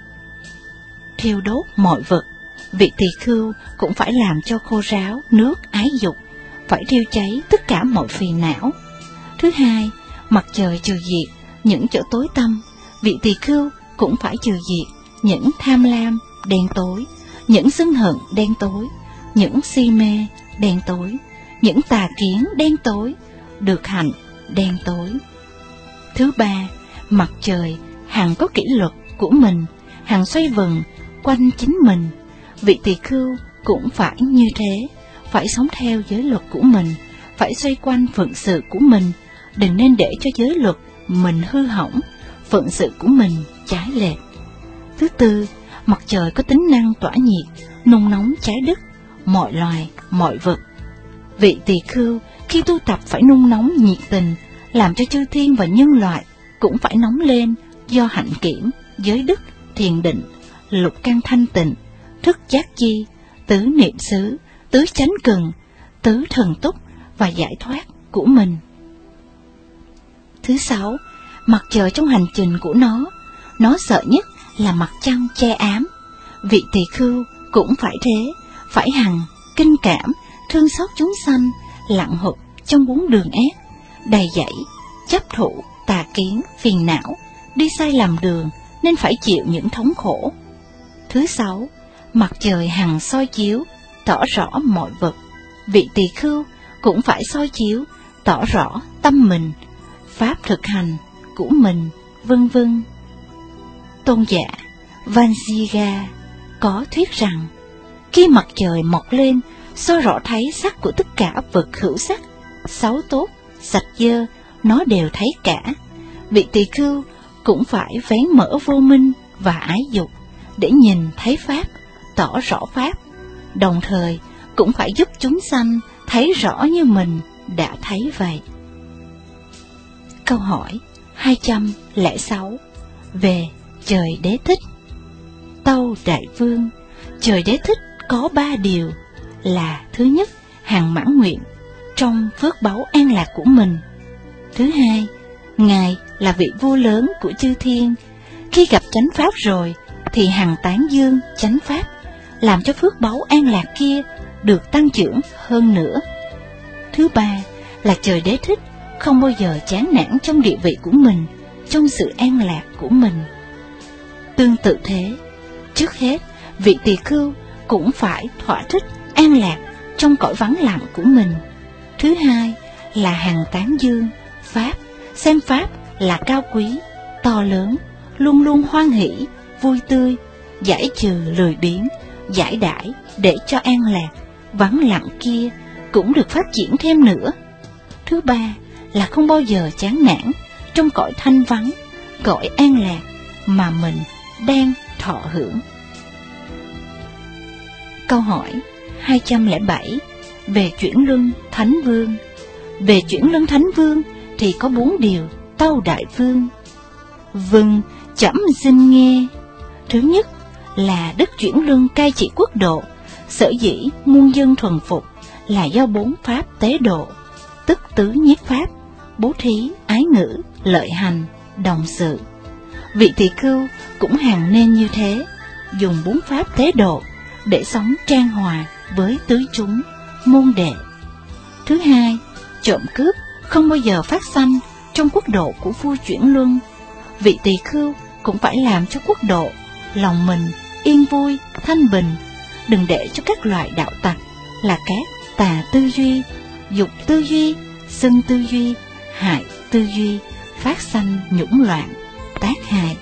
thiêu đốt mọi vật. Vị tỳ khưu cũng phải làm cho khô ráo nước ái dục, phải thiêu cháy tất cả mọi phiền não. Thứ hai, mặt trời trừ diệt những chỗ tối tăm. Vị tỳ khưu cũng phải trừ diệt những tham lam đen tối, những sân hận đen tối, những si mê đen tối, những tà kiến đen tối, được hạnh đen tối. Thứ ba, mặt trời hằng có kỷ luật của mình, hằng xoay vần quanh chính mình. Vị tỳ khưu cũng phải như thế, phải sống theo giới luật của mình, phải xoay quanh phận sự của mình, đừng nên để cho giới luật mình hư hỏng, phận sự của mình trái lệch. Thứ tư, mặt trời có tính năng tỏa nhiệt, nung nóng trái đất, mọi loài, mọi vật. Vị tỳ khưu khi tu tập phải nung nóng nhiệt tình, làm cho chư thiên và nhân loại cũng phải nóng lên do hạnh kiểm, giới đức, thiền định, lục căn thanh tịnh, thức giác chi, tứ niệm xứ, tứ chánh cần, tứ thần túc và giải thoát của mình. Thứ sáu, mặt trời trong hành trình của nó, nó sợ nhất là mặt trăng che ám. Vị tỳ khưu cũng phải thế, phải hằng kinh cảm, thương xót chúng sanh, lặng hụt trong bốn đường ác, đầy dẫy chấp thụ tà kiến phiền não, đi sai lầm đường nên phải chịu những thống khổ. Thứ sáu, mặt trời hằng soi chiếu tỏ rõ mọi vật. Vị tỳ khưu cũng phải soi chiếu tỏ rõ tâm mình, pháp thực hành của mình, vân vân. Tôn giả Vansiga có thuyết rằng, khi mặt trời mọc lên, soi rõ thấy sắc của tất cả vật hữu sắc, xấu tốt, sạch dơ, nó đều thấy cả. Vị tỳ khưu cũng phải vén mở vô minh và ái dục để nhìn thấy pháp, tỏ rõ pháp, đồng thời cũng phải giúp chúng sanh thấy rõ như mình đã thấy vậy. Câu hỏi hai trăm lẻ sáu. Về trời Đế Thích. Tâu Đại Vương, trời Đế Thích có ba điều là: thứ nhất, hằng mãn nguyện trong phước báu an lạc của mình. Thứ hai, Ngài là vị vua lớn của chư thiên, khi gặp chánh pháp rồi thì hằng tán dương chánh pháp, làm cho phước báu an lạc kia được tăng trưởng hơn nữa. Thứ ba là trời Đế Thích không bao giờ chán nản trong địa vị của mình, trong sự an lạc của mình. Tương tự thế, trước hết, vị tỳ khưu cũng phải thỏa thích an lạc trong cõi vắng lặng của mình. Thứ hai là hằng tán dương pháp, xem pháp là cao quý, to lớn, luôn luôn hoan hỷ, vui tươi, giải trừ lười biếng, giải đãi để cho an lạc, vắng lặng kia cũng được phát triển thêm nữa. Thứ ba là không bao giờ chán nản trong cõi thanh vắng, cõi an lạc mà mình đang thọ hưởng. Câu hỏi hai trăm lẻ bảy. Về chuyển luân Thánh Vương. Về chuyển luân Thánh Vương thì có bốn điều, Tâu Đại Vương. Vâng, trẫm xin nghe. Thứ nhất là đức chuyển luân cai trị quốc độ, sở dĩ muôn dân thuần phục là do bốn pháp tế độ, tức tứ nhiết pháp, bố thí, ái ngữ, lợi hành, đồng sự. Vị tỳ khưu cũng hằng nên như thế, dùng bốn pháp tế độ để sống trang hòa với tứ chúng môn đệ. Thứ hai, trộm cướp không bao giờ phát sanh trong quốc độ của vua chuyển luân. Vị tỳ khưu cũng phải làm cho quốc độ lòng mình yên vui, thanh bình, đừng để cho các loại đạo tặc là các tà tư duy, dục tư duy, sân tư duy, hại tư duy phát sanh nhũng loạn, tác hại.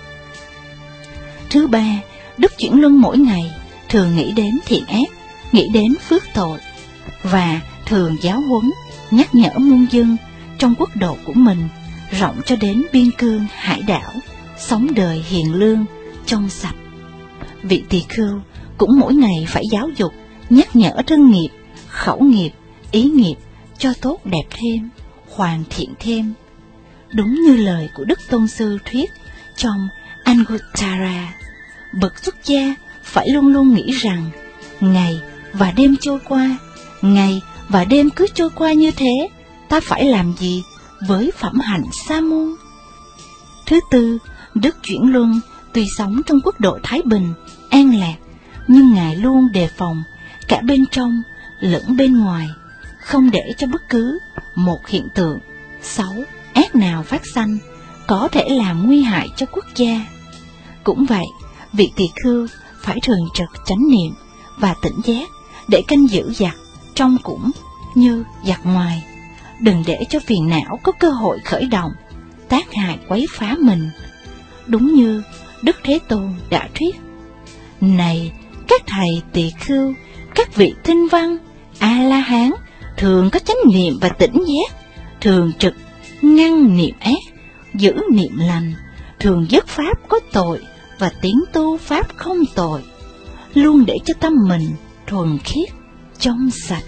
Thứ ba, đức chuyển luân mỗi ngày thường nghĩ đến thiện ác, nghĩ đến phước tội, và thường giáo huấn, nhắc nhở muôn dân trong quốc độ của mình, rộng cho đến biên cương hải đảo, sống đời hiền lương, trong sạch. Vị tỳ khưu cũng mỗi ngày phải giáo dục, nhắc nhở thân nghiệp, khẩu nghiệp, ý nghiệp cho tốt đẹp thêm, hoàn thiện thêm. đúng như lời của Đức Tôn Sư thuyết trong Anguttara, bậc xuất gia phải luôn luôn nghĩ rằng ngày và đêm trôi qua, ngày và đêm cứ trôi qua như thế, ta phải làm gì với phẩm hạnh sa môn? Thứ tư, Đức Chuyển Luân tuy sống trong quốc độ Thái Bình, an lạc, nhưng Ngài luôn đề phòng cả bên trong lẫn bên ngoài, không để cho bất cứ một hiện tượng xấu, ác nào phát sanh có thể làm nguy hại cho quốc gia. Cũng vậy, vị tỳ khưu phải thường trực chánh niệm và tỉnh giác để canh giữ giặc trong cũng như giặc ngoài, đừng để cho phiền não có cơ hội khởi động, tác hại quấy phá mình. Đúng như Đức Thế Tôn đã thuyết: này các thầy tỳ khưu, các vị thinh văn, A-la-hán thường có chánh niệm và tỉnh giác, thường trực ngăn niệm ác, giữ niệm lành, thường dứt pháp có tội và tiến tu pháp không tội, luôn để cho tâm mình thuần khiết, trong sạch.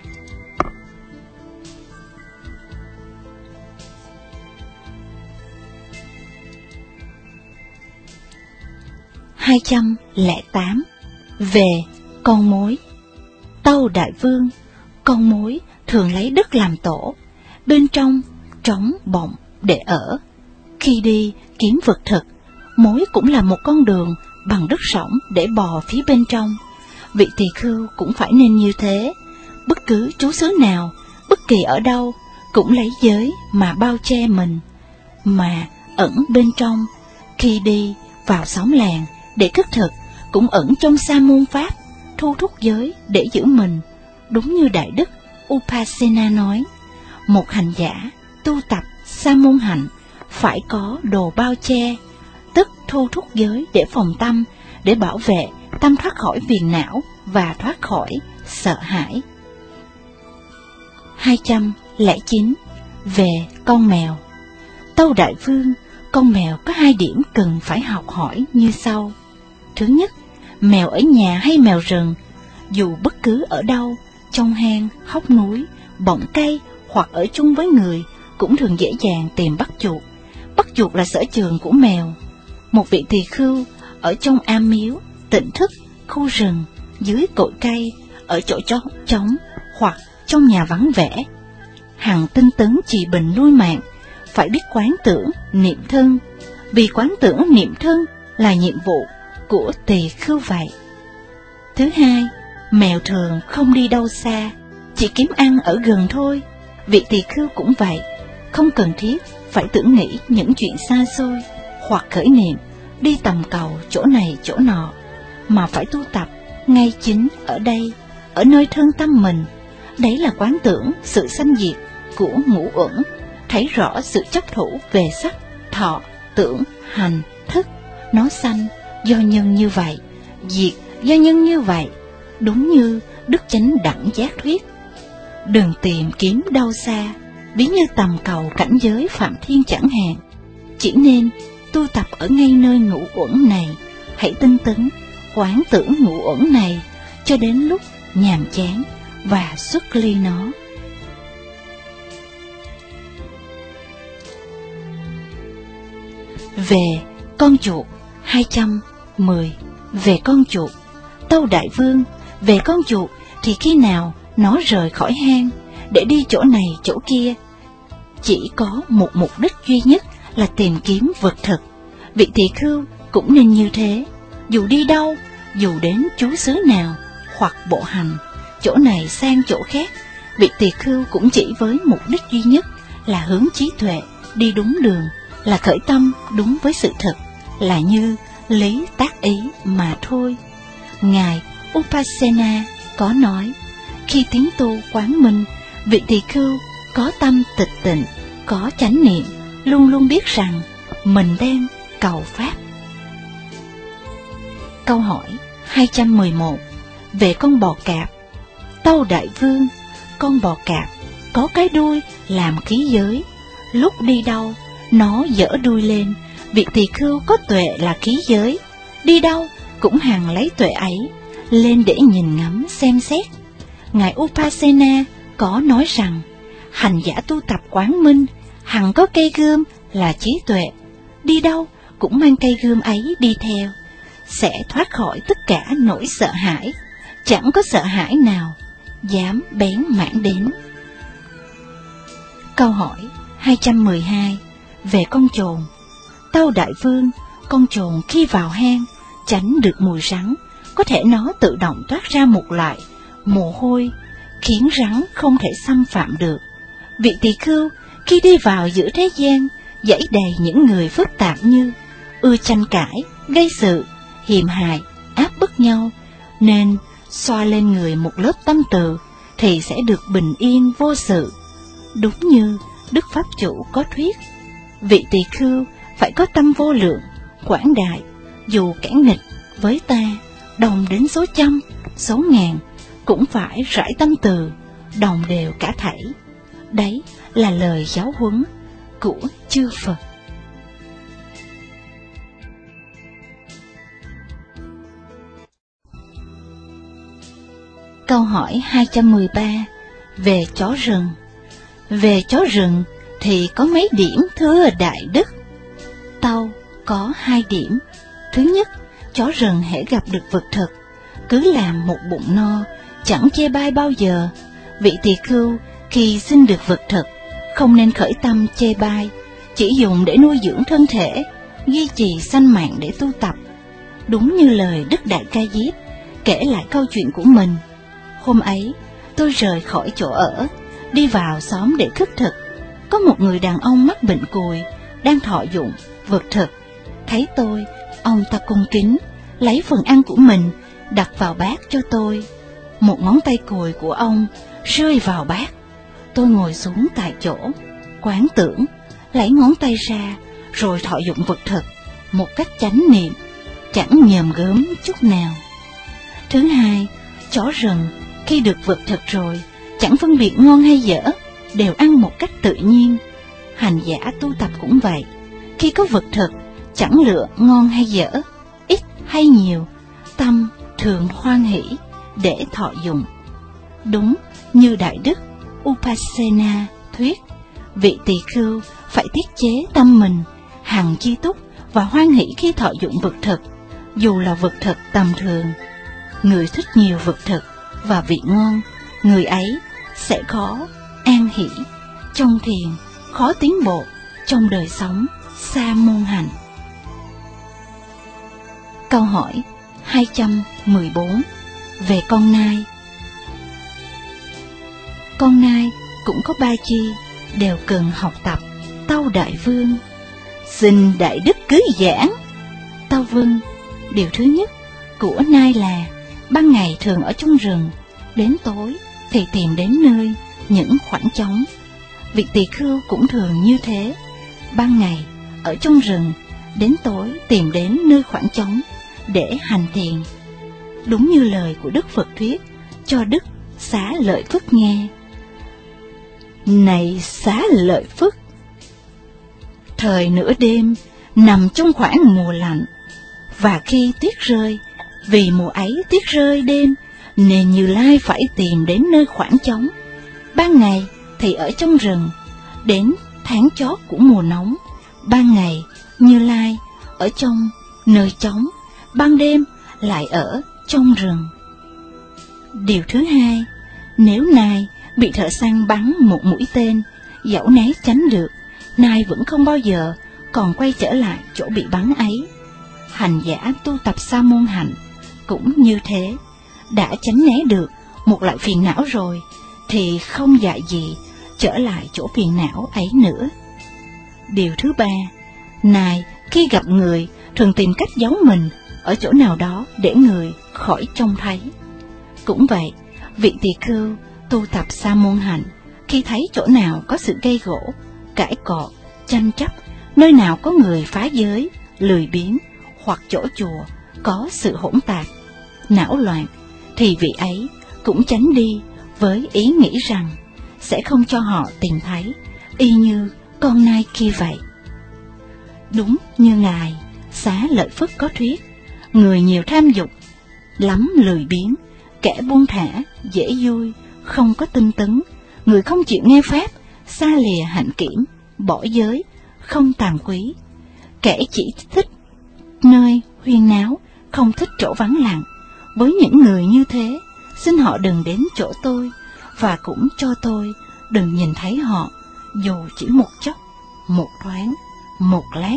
hai trăm lẻ tám. Về con mối. Tâu Đại Vương, con mối thường lấy đất làm tổ, bên trong trống bọng để ở. Khi đi kiếm vật thực, mối cũng là một con đường bằng đất sổng để bò phía bên trong. Vị tỳ khưu cũng phải nên như thế. Bất cứ trú xứ nào, bất kỳ ở đâu, cũng lấy giới mà bao che mình, mà ẩn bên trong. Khi đi vào xóm làng để cất thực, cũng ẩn trong sa môn pháp, thu thúc giới để giữ mình. Đúng như Đại Đức Upasena nói, một hành giả tu tập sa môn hạnh phải có đồ bao che, tức thu thúc giới để phòng tâm, để bảo vệ tâm thoát khỏi phiền não và thoát khỏi sợ hãi. hai trăm lẻ chín. Về con mèo. Tâu Đại Vương, con mèo có hai điểm cần phải học hỏi như sau. Thứ nhất, mèo ở nhà hay mèo rừng, dù bất cứ ở đâu, trong hang, hốc núi, bọng cây hoặc ở chung với người, cũng thường dễ dàng tìm bắt chuột. Bắt chuột là sở trường của mèo. Một vị tỳ khưu ở trong am miếu, tịnh thức, khu rừng, dưới cội cây, ở chỗ trống hoặc trong nhà vắng vẻ, hằng tinh tấn trì bình nuôi mạng, phải biết quán tưởng niệm thân, vì quán tưởng niệm thân là nhiệm vụ của tỳ khưu vậy. Thứ hai, mèo thường không đi đâu xa, chỉ kiếm ăn ở gần thôi. Vị tỳ khưu cũng vậy, không cần thiết phải tưởng nghĩ những chuyện xa xôi hoặc khởi niệm đi tầm cầu chỗ này chỗ nọ, mà phải tu tập ngay chính ở đây, ở nơi thân tâm mình. Đấy là quán tưởng sự sanh diệt của ngũ uẩn, thấy rõ sự chấp thủ về sắc, thọ, tưởng, hành, thức. Nó sanh do nhân như vậy, diệt do nhân như vậy, đúng như Đức Chánh Đẳng Giác thuyết. Đừng tìm kiếm đâu xa, ví như tầm cầu cảnh giới Phạm Thiên chẳng hạn, chỉ nên tu tập ở ngay nơi ngũ uẩn này. Hãy tinh tấn quán tưởng ngũ uẩn này cho đến lúc nhàm chán và xuất ly nó. Về con chuột. hai trăm mười. Về con chuột. Tâu Đại Vương, về con chuột thì khi nào nó rời khỏi hang để đi chỗ này chỗ kia, chỉ có một mục đích duy nhất là tìm kiếm vật thực. Vị tỳ khưu cũng nên như thế. Dù đi đâu, dù đến trú xứ nào, hoặc bộ hành chỗ này sang chỗ khác, vị tỳ khưu cũng chỉ với mục đích duy nhất là hướng trí tuệ đi đúng đường, là khởi tâm đúng với sự thật, là như lý tác ý mà thôi. Ngài Upasena có nói, khi tiến tu quán minh, vị tỳ khưu có tâm tịch tịnh, có chánh niệm, luôn luôn biết rằng mình đang cầu pháp. Câu hỏi hai trăm mười một. Về con bò cạp. Tâu Đại Vương, con bò cạp có cái đuôi làm khí giới, lúc đi đâu nó giở đuôi lên. Vị tỳ khưu có tuệ là khí giới, đi đâu cũng hằng lấy tuệ ấy lên để nhìn ngắm xem xét. Ngài Upasena có nói rằng, hành giả tu tập quán minh hằng có cây gươm là trí tuệ, đi đâu cũng mang cây gươm ấy đi theo, sẽ thoát khỏi tất cả nỗi sợ hãi, chẳng có sợ hãi nào dám bén mảng đến. Câu hỏi hai trăm mười hai về con trồn. Tâu đại vương, con trồn khi vào hang tránh được mùi rắn, có thể nó tự động toát ra một loại mồ hôi khiến rắn không thể xâm phạm được. Vị tỳ khưu khi đi vào giữa thế gian dãy đầy những người phức tạp như ưa tranh cãi, gây sự, hiềm hại, áp bức nhau, nên xoa lên người một lớp tâm từ thì sẽ được bình yên vô sự. Đúng như Đức Pháp Chủ có thuyết, vị tỳ khưu phải có tâm vô lượng, quảng đại, dù kẻ nghịch với ta, đồng đến số trăm, số ngàn, cũng phải rải tâm từ, đồng đều cả thảy. Đấy là lời giáo huấn của chư Phật. Câu hỏi hai trăm mười ba về chó rừng. Về chó rừng thì có mấy điểm thưa đại đức? Tâu có hai điểm. Thứ nhất, chó rừng hễ gặp được vật thực, cứ làm một bụng no, chẳng chê bai bao giờ. Vị tỳ khưu khi xin được vật thực, không nên khởi tâm chê bai, chỉ dùng để nuôi dưỡng thân thể, duy trì sanh mạng để tu tập. Đúng như lời Đức Đại Ca Diếp kể lại câu chuyện của mình. Hôm ấy, tôi rời khỏi chỗ ở, đi vào xóm để khất thực. Có một người đàn ông mắc bệnh cùi, đang thọ dụng vật thực. Thấy tôi, ông ta cung kính, lấy phần ăn của mình, đặt vào bát cho tôi. Một ngón tay cùi của ông rơi vào bát. Tôi ngồi xuống tại chỗ, quán tưởng, lấy ngón tay ra, rồi thọ dụng vật thực, một cách chánh niệm, chẳng nhòm gớm chút nào. Thứ hai, chó rừng khi được vật thực rồi, chẳng phân biệt ngon hay dở, đều ăn một cách tự nhiên. Hành giả tu tập cũng vậy, khi có vật thực, chẳng lựa ngon hay dở, ít hay nhiều, tâm thường hoan hỷ để thọ dụng. Đúng như Đại Đức Upasena thuyết, vị tỳ khưu phải tiết chế tâm mình, hằng chi túc và hoan hỷ khi thọ dụng vật thực, dù là vật thực tầm thường. Người thích nhiều vật thực và vị ngon, người ấy sẽ khó an hỷ trong thiền, khó tiến bộ trong đời sống sa môn hạnh. Câu hỏi hai trăm mười bốn về con nai. Con nai cũng có ba chi, đều cần học tập. Tâu đại vương, xin đại đức cứ giảng. Tâu vâng. Điều thứ nhất của nai là ban ngày thường ở trong rừng, đến tối thì tìm đến nơi những khoảng trống. Vị tỳ khưu cũng thường như thế, ban ngày ở trong rừng, đến tối tìm đến nơi khoảng trống để hành thiền. Đúng như lời của Đức Phật thuyết cho Đức Xá Lợi Phất nghe. Này Xá Lợi Phất, thời nửa đêm nằm trong khoảng mùa lạnh, và khi tuyết rơi, vì mùa ấy tuyết rơi đêm, nên Như Lai phải tìm đến nơi khoảng trống. Ban ngày thì ở trong rừng, đến tháng chót của mùa nóng, ban ngày Như Lai ở trong nơi trống, ban đêm lại ở trong rừng. Điều thứ hai, nếu nai bị thợ săn bắn một mũi tên, dẫu né tránh được, nai vẫn không bao giờ còn quay trở lại chỗ bị bắn ấy. Hành giả tu tập sa môn hạnh cũng như thế, đã tránh né được một loại phiền não rồi, thì không dại gì trở lại chỗ phiền não ấy nữa. Điều thứ ba, nai khi gặp người thường tìm cách giấu mình ở chỗ nào đó để người khỏi trông thấy. Cũng vậy, vị tỳ khưu tu tập sa môn hạnh, khi thấy chỗ nào có sự gây gỗ, cãi cọ, tranh chấp, nơi nào có người phá giới, lười biếng, hoặc chỗ chùa có sự hỗn tạp, não loạn, thì vị ấy cũng tránh đi với ý nghĩ rằng sẽ không cho họ tìm thấy, y như con nai kia vậy. Đúng như Ngài Xá Lợi Phất có thuyết, người nhiều tham dục, lắm lười biếng, kẻ buông thả, dễ vui, không có tinh tấn, người không chịu nghe pháp, xa lìa hạnh kiểm, bỏ giới, không tàm quý. Kẻ chỉ thích nơi huyên náo, không thích chỗ vắng lặng. Với những người như thế, xin họ đừng đến chỗ tôi, và cũng cho tôi đừng nhìn thấy họ, dù chỉ một chốc, một thoáng, một lát.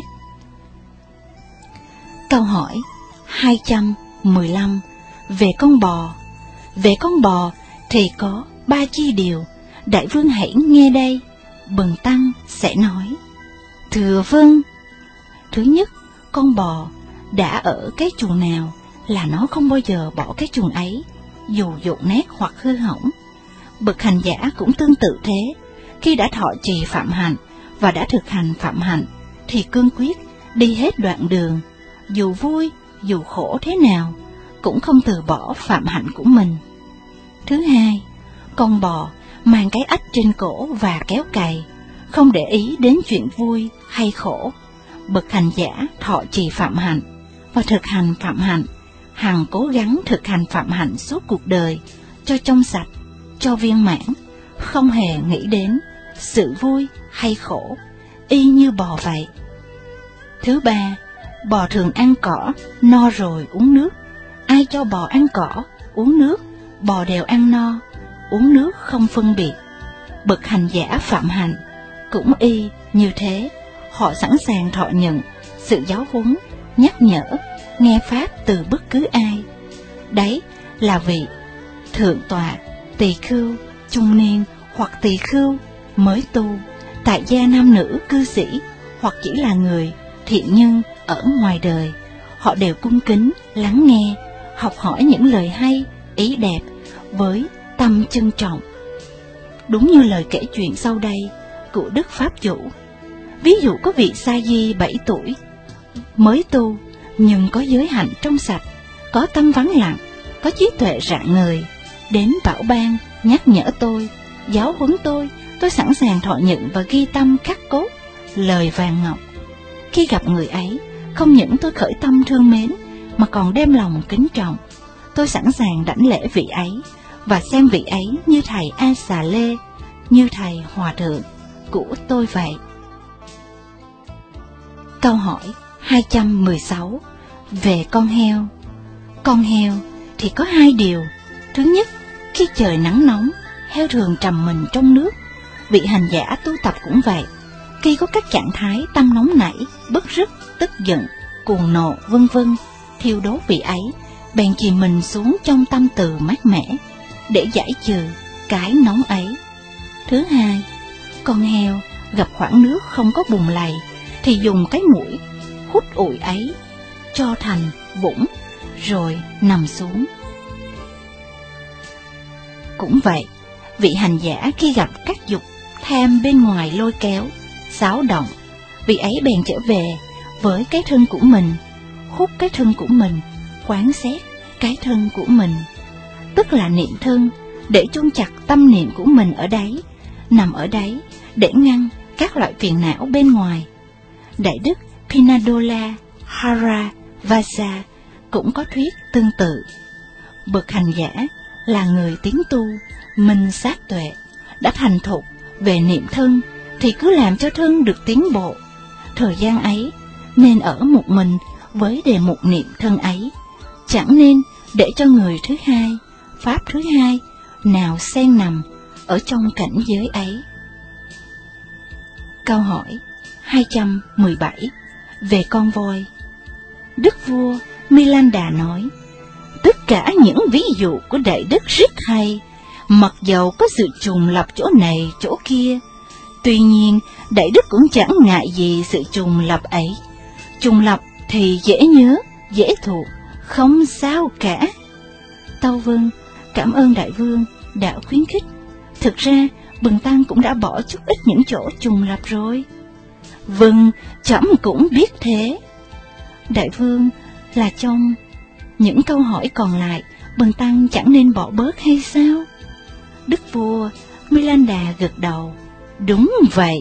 Câu hỏi hai trăm mười lăm về con bò. Về con bò thì có ba chi điều, đại vương hãy nghe đây. Bần tăng sẽ nói. Thưa vâng. Thứ nhất, con bò đã ở cái chuồng nào là nó không bao giờ bỏ cái chuồng ấy, dù dột nát hoặc hư hỏng. Bậc hành giả cũng tương tự thế, khi đã thọ trì phạm hạnh và đã thực hành phạm hạnh thì cương quyết đi hết đoạn đường, dù vui dù khổ thế nào cũng không từ bỏ phạm hạnh của mình. Thứ hai, con bò mang cái ách trên cổ và kéo cày, không để ý đến chuyện vui hay khổ. Bậc hành giả thọ trì phạm hạnh và thực hành phạm hạnh, hằng cố gắng thực hành phạm hạnh suốt cuộc đời cho trong sạch, cho viên mãn, không hề nghĩ đến sự vui hay khổ, y như bò vậy. Thứ ba, bò thường ăn cỏ, no rồi uống nước. Ai cho bò ăn cỏ, uống nước, bò đều ăn no, uống nước không phân biệt. Bậc hành giả phạm hạnh cũng y như thế, họ sẵn sàng thọ nhận sự giáo huấn, nhắc nhở, nghe pháp từ bất cứ ai. Đấy là vị thượng tọa, tỳ khưu, trung niên hoặc tỳ khưu, mới tu, tại gia nam nữ cư sĩ, hoặc chỉ là người thiện nhân ở ngoài đời. Họ đều cung kính lắng nghe, học hỏi những lời hay, ý đẹp với tâm trân trọng. Đúng như lời kể chuyện sau đây của Đức Pháp Chủ. Ví dụ có vị sa di bảy tuổi, mới tu, nhưng có giới hạnh trong sạch, có tâm vắng lặng, có trí tuệ rạng ngời, đến bảo ban, nhắc nhở tôi, giáo huấn tôi, tôi sẵn sàng thọ nhận và ghi tâm khắc cốt, lời vàng ngọc. Khi gặp người ấy, không những tôi khởi tâm thương mến, mà còn đem lòng kính trọng. Tôi sẵn sàng đảnh lễ vị ấy, và xem vị ấy như thầy A Xà Lê, như thầy Hòa Thượng của tôi vậy. Câu hỏi hai trăm mười sáu về con heo. Con heo thì có hai điều. Thứ nhất, khi trời nắng nóng, heo thường trầm mình trong nước. Vị hành giả tu tập cũng vậy. Khi có các trạng thái tâm nóng nảy, bức rứt, tức giận, cuồng nộ, vân vân, thiêu đốt vị ấy, bèn chìm mình xuống trong tâm từ mát mẻ để giải trừ cái nóng ấy. Thứ hai, con heo gặp khoảng nước không có bùn lầy thì dùng cái mũi hút ủi ấy cho thành vũng rồi nằm xuống. Cũng vậy, vị hành giả khi gặp các dục tham bên ngoài lôi kéo, xáo động, vị ấy bèn trở về với cái thân của mình, hút cái thân của mình, quán xét cái thân của mình, tức là niệm thân, để chôn chặt tâm niệm của mình ở đấy, nằm ở đấy để ngăn các loại phiền não bên ngoài. Đại đức Pinadola Hara Vasa cũng có thuyết tương tự. Bậc hành giả là người tiến tu, minh sát tuệ, đã thành thục về niệm thân thì cứ làm cho thân được tiến bộ. Thời gian ấy nên ở một mình với đề mục niệm thân ấy, chẳng nên để cho người thứ hai, pháp thứ hai nào xen nằm ở trong cảnh giới ấy. Câu hỏi hai trăm mười bảy về con voi. Đức vua Milanda nói, tất cả những ví dụ của Đại Đức rất hay, mặc dầu có sự trùng lập chỗ này chỗ kia. Tuy nhiên, Đại Đức cũng chẳng ngại gì sự trùng lập ấy. Trùng lập thì dễ nhớ, dễ thuộc, không sao cả. Tâu vâng, cảm ơn Đại Vương đã khuyến khích. Thực ra, Bần Tăng cũng đã bỏ chút ít những chỗ trùng lập rồi. Vâng, trẫm cũng biết thế. Đại Vương, là trong những câu hỏi còn lại, Bần Tăng chẳng nên bỏ bớt hay sao? Đức vua Milanda gật đầu, đúng vậy.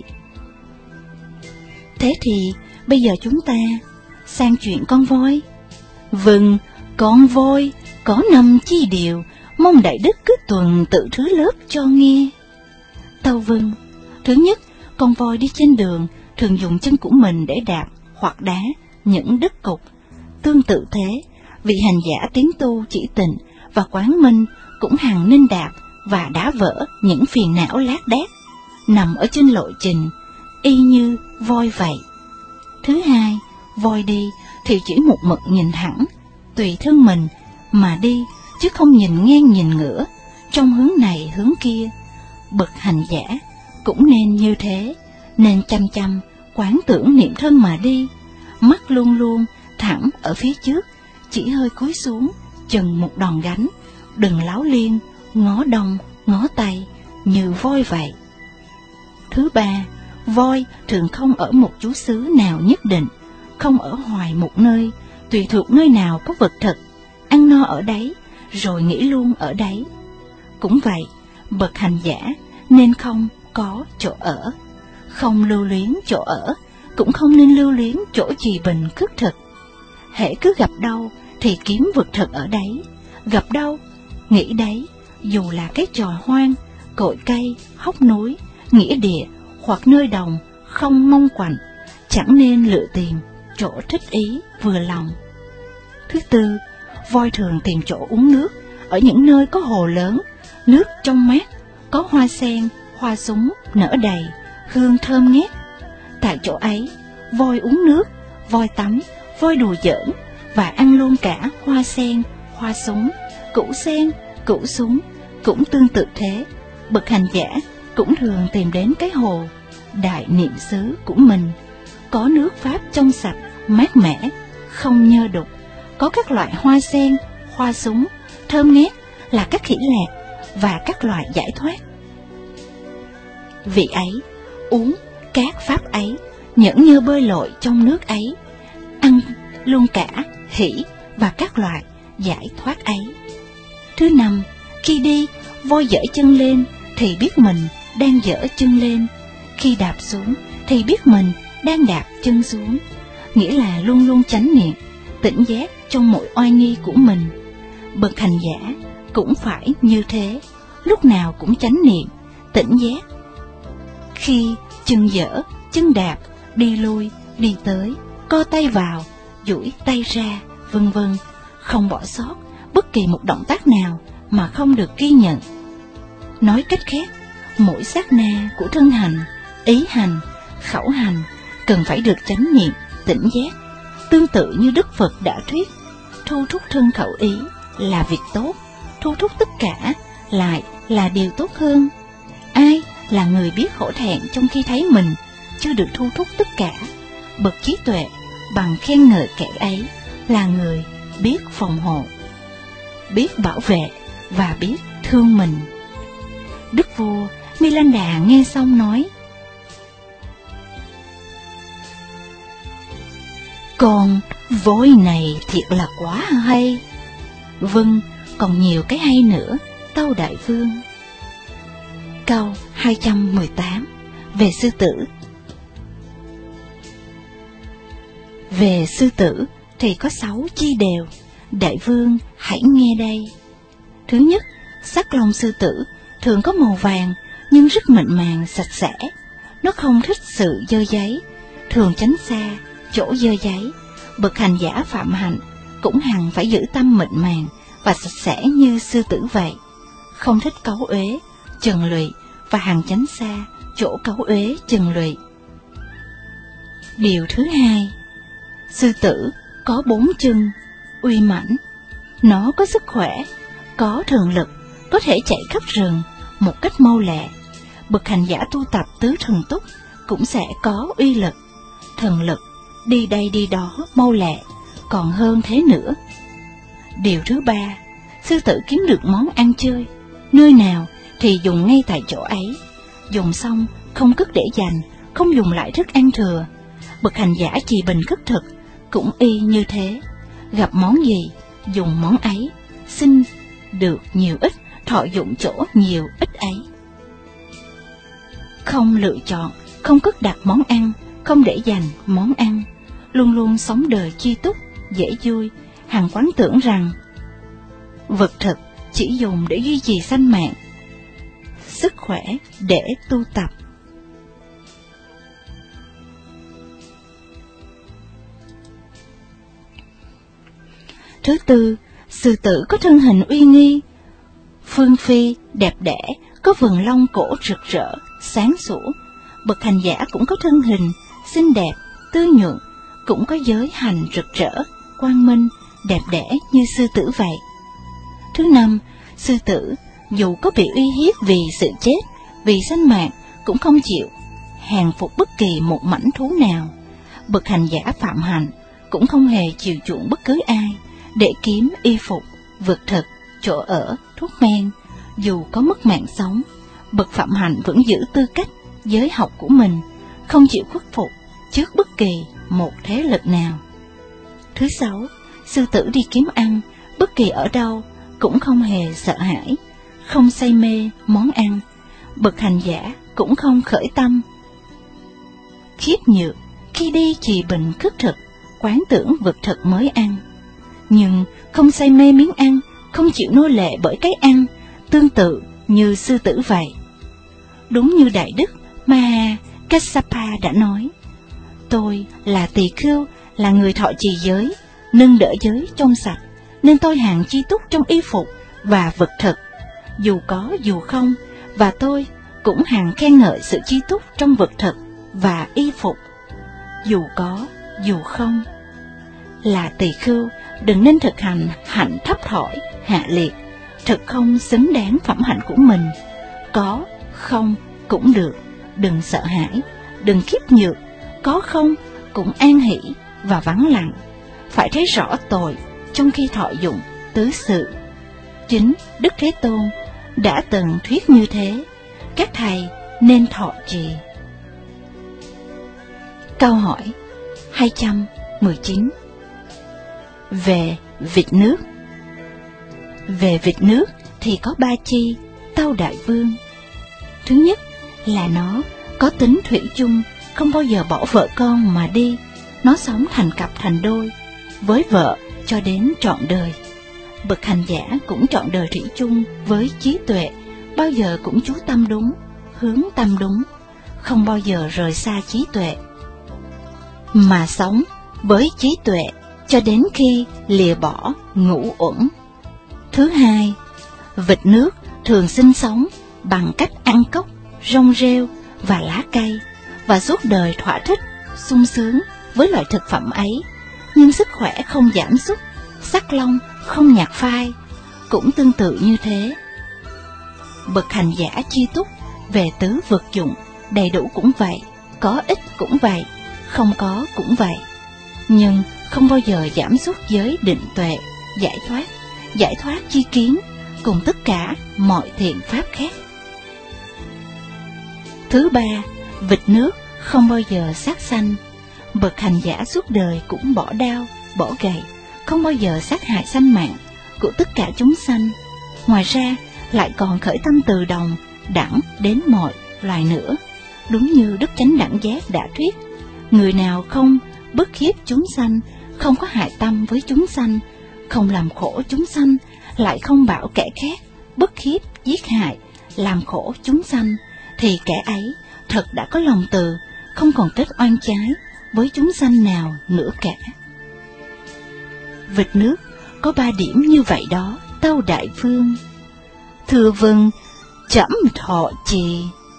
Thế thì bây giờ chúng ta sang chuyện con voi. Vâng, con voi có năm chi điều, mong Đại Đức cứ tuần tự thứ lớp cho nghe. Tâu vâng. Thứ nhất, Con voi đi trên đường thường dùng chân của mình để đạp hoặc đá những đất cục. Tương tự thế, vị hành giả tiến tu chỉ tịnh và quán minh cũng hằng nên đạp và đá vỡ những phiền não lác đác nằm ở trên lộ trình, y như voi vậy. Thứ hai, voi đi thì chỉ một mực nhìn thẳng, tùy thân mình mà đi, chứ không nhìn ngang nhìn ngửa, trong hướng này hướng kia. Bậc hành giả cũng nên như thế, nên chăm chăm quán tưởng niệm thân mà đi, mắt luôn luôn thẳng ở phía trước, chỉ hơi cúi xuống chừng một đòn gánh, đừng láo liên ngó đông ngó tây như voi vậy. Thứ ba, voi thường không ở một trú xứ nào nhất định, không ở hoài một nơi, tùy thuộc nơi nào có vật thực, ăn no ở đấy, rồi nghỉ luôn ở đấy. Cũng vậy, bậc hành giả nên không có chỗ ở, không lưu luyến chỗ ở, cũng không nên lưu luyến chỗ trì bình khất thực. Hễ cứ gặp đâu thì kiếm vật thực ở đấy, gặp đâu nghĩ đấy, dù là cái trò hoang, cội cây, hốc núi, nghĩa địa hoặc nơi đồng không mong quạnh, chẳng nên lựa tìm chỗ thích ý vừa lòng. Thứ tư, voi thường tìm chỗ uống nước ở những nơi có hồ lớn, nước trong mát, có hoa sen, hoa súng nở đầy, hương thơm ngát. Tại chỗ ấy, voi uống nước, voi tắm, voi đùa giỡn và ăn luôn cả hoa sen, hoa súng, củ sen, củ súng. Cũng tương tự thế, bậc hành giả cũng thường tìm đến cái hồ đại niệm xứ của mình, có nước pháp trong sạch, mát mẻ, không nhơ đục, có các loại hoa sen, hoa súng, thơm ngát là các khỉ lạc và các loại giải thoát. Vị ấy uống các pháp ấy, nhẫn nhơ bơi lội trong nước ấy, ăn luôn cả hỷ và các loại giải thoát ấy. Thứ năm, khi đi, voi giở chân lên thì biết mình đang giở chân lên, khi đạp xuống thì biết mình đang đạp chân xuống, nghĩa là luôn luôn chánh niệm, tỉnh giác trong mọi oai nghi của mình. Bậc hành giả cũng phải như thế, lúc nào cũng chánh niệm, tỉnh giác. Khi chân dở, chân đạp, đi lui, đi tới, co tay vào, duỗi tay ra, vân vân, không bỏ sót bất kỳ một động tác nào mà không được ghi nhận. Nói cách khác, mỗi sát na của thân hành, ý hành, khẩu hành cần phải được chánh niệm, tỉnh giác. Tương tự như Đức Phật đã thuyết, thu thúc thân khẩu ý là việc tốt, thu thúc tất cả lại là điều tốt hơn. Ai là người biết hổ thẹn trong khi thấy mình chưa được thu thúc tất cả? Bậc trí tuệ bằng khen ngợi kẻ ấy là người biết phòng hộ, biết bảo vệ và biết thương mình. Đức vua Milinda nghe xong nói: Con voi này thiệt là quá hay. Vâng, còn nhiều cái hay nữa, tâu đại vương. Câu hai trăm mười tám về sư tử. Về sư tử thì có sáu chi đều, đại vương hãy nghe đây. Thứ nhất, sắc lông sư tử thường có màu vàng nhưng rất mịn màng sạch sẽ. Nó không thích sự dơ giấy, thường tránh xa chỗ dơ giấy. Bậc hành giả phạm hạnh cũng hằng phải giữ tâm mịn màng và sạch sẽ như sư tử vậy, không thích cấu uế, trần lụy và hằng tránh xa chỗ cấu uế trần lụy. Điều thứ hai, sư tử có bốn chân, uy mãnh. Nó có sức khỏe, có thường lực, có thể chạy khắp rừng một cách mau lẹ. Bậc hành giả tu tập tứ thần túc cũng sẽ có uy lực, thần lực, đi đây đi đó mau lẹ, còn hơn thế nữa. Điều thứ ba, sư tử kiếm được món ăn chơi, nơi nào thì dùng ngay tại chỗ ấy, dùng xong không cất để dành, không dùng lại thức ăn thừa. Bậc hành giả trì bình khất thực cũng y như thế, gặp món gì dùng món ấy, xin được nhiều ít, thọ dụng chỗ nhiều ít ấy. Không lựa chọn, không cất đặt món ăn, không để dành món ăn, luôn luôn sống đời chi túc, dễ vui, hằng quán tưởng rằng vật thực chỉ dùng để duy trì sanh mạng, sức khỏe để tu tập. Thứ tư, sư tử có thân hình uy nghi. Phương phi đẹp đẽ, có vầng lông cổ rực rỡ, sáng sủa. Bậc hành giả cũng có thân hình xinh đẹp, tươi nhuận, cũng có giới hành rực rỡ, quang minh, đẹp đẽ như sư tử vậy. Thứ năm, sư tử dù có bị uy hiếp vì sự chết, vì sinh mạng, cũng không chịu hàng phục bất kỳ một mảnh thú nào. Bậc hành giả phạm hạnh cũng không hề chiều chuộng bất cứ ai để kiếm y phục, vật thực, chỗ ở, thuốc men. Dù có mất mạng sống, bậc phạm hạnh vẫn giữ tư cách giới học của mình, không chịu khuất phục trước bất kỳ một thế lực nào. Thứ sáu, sư tử đi kiếm ăn bất kỳ ở đâu cũng không hề sợ hãi, không say mê món ăn. Bậc hành giả cũng không khởi tâm khiếp nhược khi đi trì bình khất thực, quán tưởng vật thực mới ăn, nhưng không say mê miếng ăn, không chịu nô lệ bởi cái ăn, tương tự như sư tử vậy. Đúng như Đại Đức Maha Kassapa đã nói, tôi là tỳ khưu, là người thọ trì giới, nâng đỡ giới trong sạch, nên tôi hàng chi túc trong y phục và vật thực, dù có dù không, và tôi cũng hàng khen ngợi sự chi túc trong vật thực và y phục, dù có dù không. Là tỳ khưu, đừng nên thực hành hạnh thấp thỏi, hạ liệt, thật không xứng đáng phẩm hạnh của mình. Có không cũng được, đừng sợ hãi, đừng khiếp nhược, có không cũng an hỷ và vắng lặng. Phải thấy rõ tội trong khi thọ dụng tứ sự. Chính Đức Thế Tôn đã từng thuyết như thế, các thầy nên thọ trì. Câu hỏi hai trăm mười chín. Về vịt nước. Về vịt nước thì có ba chi, tâu đại vương. Thứ nhất là nó có tính thủy chung, không bao giờ bỏ vợ con mà đi. Nó sống thành cặp thành đôi với vợ cho đến trọn đời. Bậc hành giả cũng trọn đời thủy chung với trí tuệ, bao giờ cũng chú tâm đúng, hướng tâm đúng, không bao giờ rời xa trí tuệ, mà sống với trí tuệ cho đến khi lìa bỏ ngũ uẩn. Thứ hai, vịt nước thường sinh sống bằng cách ăn cốc, rong rêu và lá cây, và suốt đời thỏa thích, sung sướng với loại thực phẩm ấy, nhưng sức khỏe không giảm sút, sắc lông không nhạt phai. Cũng tương tự như thế, bậc hành giả chi túc về tứ vật dụng, đầy đủ cũng vậy, có ít cũng vậy, không có cũng vậy, nhưng không bao giờ giảm sút giới định tuệ, giải thoát, giải thoát chi kiến, cùng tất cả mọi thiện pháp khác. Thứ ba, vịt nước không bao giờ sát sanh. Bậc hành giả suốt đời cũng bỏ đao, bỏ gậy, không bao giờ sát hại sanh mạng của tất cả chúng sanh. Ngoài ra lại còn khởi tâm từ đồng đẳng đến mọi loài nữa. Đúng như Đức Chánh Đẳng Giác đã thuyết, người nào không bức hiếp chúng sanh, không có hại tâm với chúng sanh, không làm khổ chúng sanh, lại không bảo kẻ khác bức hiếp, giết hại, làm khổ chúng sanh, thì kẻ ấy thật đã có lòng từ, không còn kết oan trái với chúng sanh nào nữa cả. Vịt nước có ba điểm như vậy đó, tâu đại vương. Thưa vâng, trẫm thọ trì.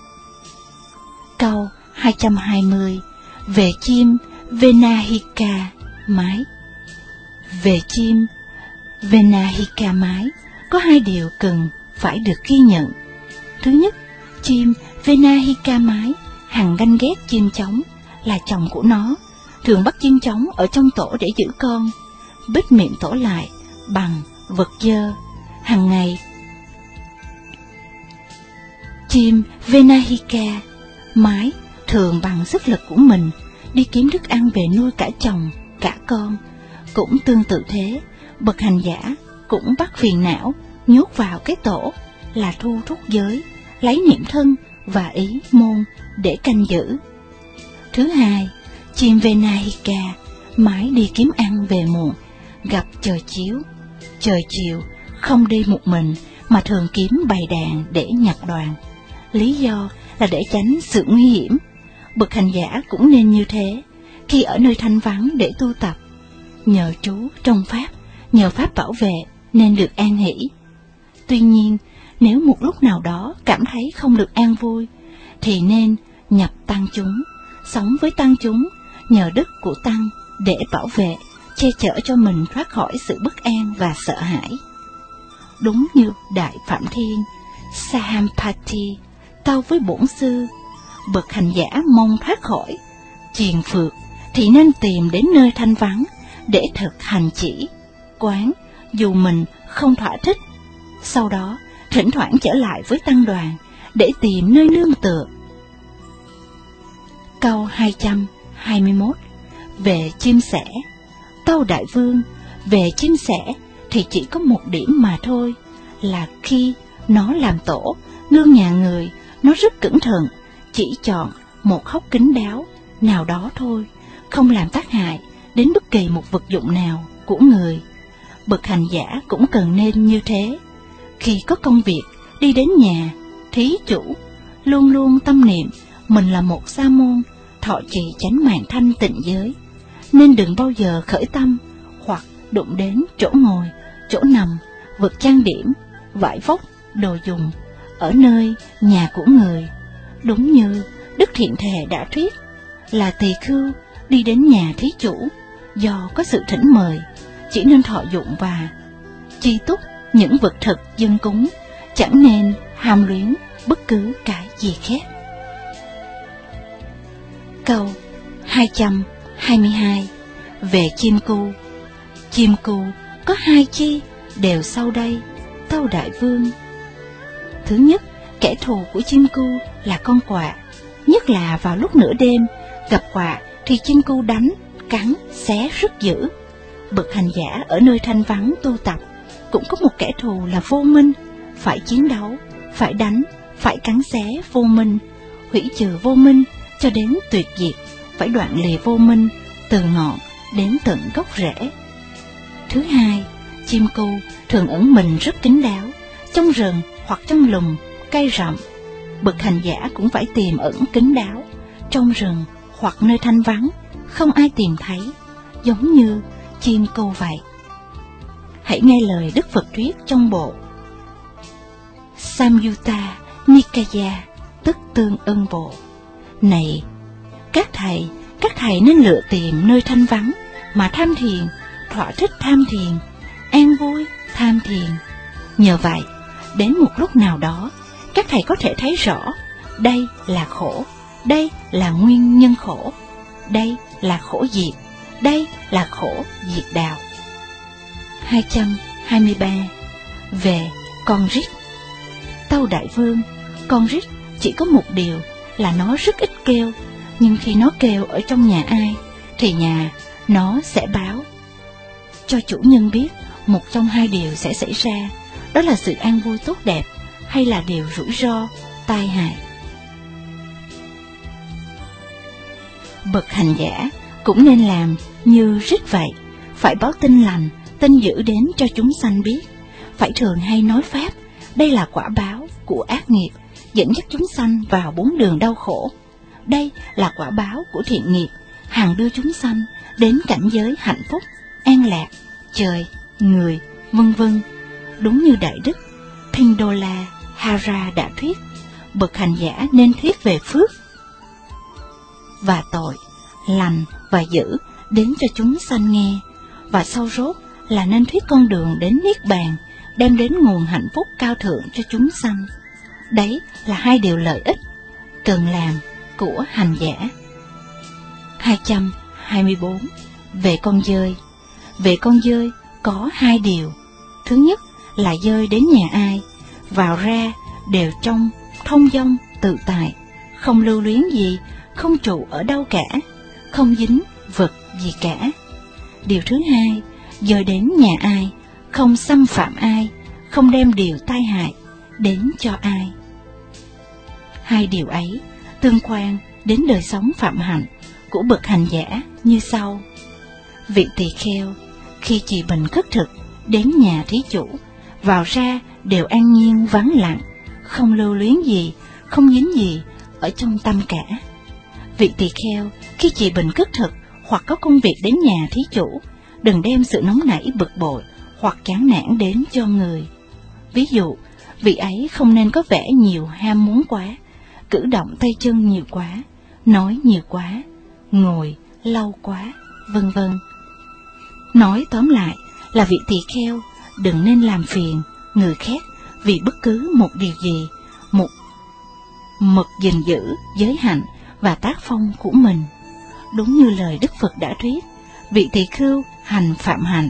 Câu hai trăm hai mươi. Về chim Venahika mái. Về chim Venahika mái có hai điều cần phải được ghi nhận. Thứ nhất, chim Venahika mái hằng ganh ghét chim trống là chồng của nó, thường bắt chim trống ở trong tổ để giữ con, bít miệng tổ lại bằng vật dơ. Hằng ngày, chim Venahika mái thường bằng sức lực của mình đi kiếm thức ăn về nuôi cả chồng, cả con. Cũng tương tự thế, bậc hành giả cũng bắt phiền não nhốt vào cái tổ là thu thúc giới, lấy niệm thân và ý môn để canh giữ. Thứ hai, chim Venahika mãi đi kiếm ăn về muộn, gặp trời chiếu. Trời chiều không đi một mình mà thường kiếm bầy đàn để nhặt đoàn. Lý do là để tránh sự nguy hiểm. Bậc hành giả cũng nên như thế, khi ở nơi thanh vắng để tu tập, nhờ trú trong pháp, nhờ pháp bảo vệ nên được an hỷ. Tuy nhiên, nếu một lúc nào đó cảm thấy không được an vui, thì nên nhập tăng chúng, sống với tăng chúng, nhờ đức của tăng để bảo vệ, che chở cho mình thoát khỏi sự bất an và sợ hãi. Đúng như Đại Phạm Thiên Sahampati tâu với bổn sư, bậc hành giả mong thoát khỏi triền phượt thì nên tìm đến nơi thanh vắng để thực hành chỉ, quán, dù mình không thỏa thích. Sau đó, thỉnh thoảng trở lại với tăng đoàn để tìm nơi nương tựa. Câu hai trăm hai mươi mốt. Về chim sẻ. Tâu Đại Vương, về chim sẻ thì chỉ có một điểm mà thôi, là khi nó làm tổ, nương nhà người, nó rất cẩn thận, chỉ chọn một hốc kín đáo nào đó thôi, không làm tác hại đến bất kỳ một vật dụng nào của người. Bậc hành giả cũng cần nên như thế. Khi có công việc, đi đến nhà, thí chủ, luôn luôn tâm niệm mình là một sa môn, thọ trì chánh mạng thanh tịnh giới, nên đừng bao giờ khởi tâm hoặc đụng đến chỗ ngồi, chỗ nằm, vật trang điểm, vải vóc, đồ dùng ở nơi nhà của người. Đúng như Đức Thiện Thề đã thuyết, là tỳ khưu đi đến nhà thí chủ do có sự thỉnh mời, chỉ nên thọ dụng và chi túc những vật thực dâng cúng, chẳng nên ham luyến bất cứ cái gì khác. Câu hai trăm hai mươi hai. Về chim cu. Chim cu có hai chi đều sau đây, tâu Đại Vương. Thứ nhất, kẻ thù của chim cu là con quạ, nhất là vào lúc nửa đêm, gặp quạ thì chim cu đánh, cắn, xé rất dữ. Bậc hành giả ở nơi thanh vắng tu tập cũng có một kẻ thù là vô minh, phải chiến đấu, phải đánh, phải cắn xé vô minh, hủy trừ vô minh cho đến tuyệt diệt, phải đoạn lìa vô minh từ ngọn đến tận gốc rễ. Thứ hai, chim cu thường ẩn mình rất kín đáo, trong rừng hoặc trong lùm cây rậm. Bậc hành giả cũng phải tìm ẩn kín đáo, trong rừng hoặc nơi thanh vắng, không ai tìm thấy, giống như chim cu vậy. Hãy nghe lời Đức Phật thuyết trong bộ Samyutta Nikaya, tức Tương Ưng Bộ. Này các thầy, các thầy nên lựa tìm nơi thanh vắng mà tham thiền, thỏa thích tham thiền, an vui tham thiền. Nhờ vậy, đến một lúc nào đó, các thầy có thể thấy rõ đây là khổ, đây là nguyên nhân khổ, đây là khổ diệt, đây là khổ diệt đạo. hai trăm hai mươi ba. Về con rít. Tâu Đại Vương, con rít chỉ có một điều là nó rất ít kêu, nhưng khi nó kêu ở trong nhà ai thì nhà nó sẽ báo cho chủ nhân biết một trong hai điều sẽ xảy ra, đó là sự an vui tốt đẹp hay là điều rủi ro, tai hại. Bậc hành giả cũng nên làm như rít vậy, phải báo tin lành, tin dữ đến cho chúng sanh biết, phải thường hay nói pháp, đây là quả báo của ác nghiệp, dẫn dắt chúng sanh vào bốn đường đau khổ. Đây là quả báo của thiện nghiệp, hằng đưa chúng sanh đến cảnh giới hạnh phúc, an lạc, trời, người, vân vân. Đúng như Đại Đức Pindola Hara đã thuyết, bậc hành giả nên thuyết về phước và tội, lành và dữ đến cho chúng sanh nghe, và sau rốt là nên thuyết con đường đến niết bàn, đem đến nguồn hạnh phúc cao thượng cho chúng sanh. Đấy là hai điều lợi ích cần làm của hành giả. hai trăm hai mươi bốn. Về con dơi. Về con dơi có hai điều. Thứ nhất là dơi đến nhà ai, vào ra đều trong thông dong tự tại, không lưu luyến gì, không trụ ở đâu cả, không dính vật gì cả. Điều thứ hai, dơi đến nhà ai, không xâm phạm ai, không đem điều tai hại đến cho ai. Hai điều ấy tương quan đến đời sống phạm hạnh của bậc hành giả như sau. Vị tỳ kheo khi trì bình khất thực đến nhà thí chủ, vào ra đều an nhiên vắng lặng, không lưu luyến gì, không dính gì ở trong tâm cả. Vị tỳ kheo khi trì bình khất thực hoặc có công việc đến nhà thí chủ, đừng đem sự nóng nảy bực bội hoặc chán nản đến cho người. Ví dụ, vị ấy không nên có vẻ nhiều ham muốn quá, cử động tay chân nhiều quá, nói nhiều quá, ngồi lâu quá, vân vân. Nói tóm lại là vị tỳ kheo đừng nên làm phiền người khác vì bất cứ một điều gì, một mực gìn giữ giới hạnh và tác phong của mình. Đúng như lời Đức Phật đã thuyết, vị tỳ khưu hành phạm hạnh.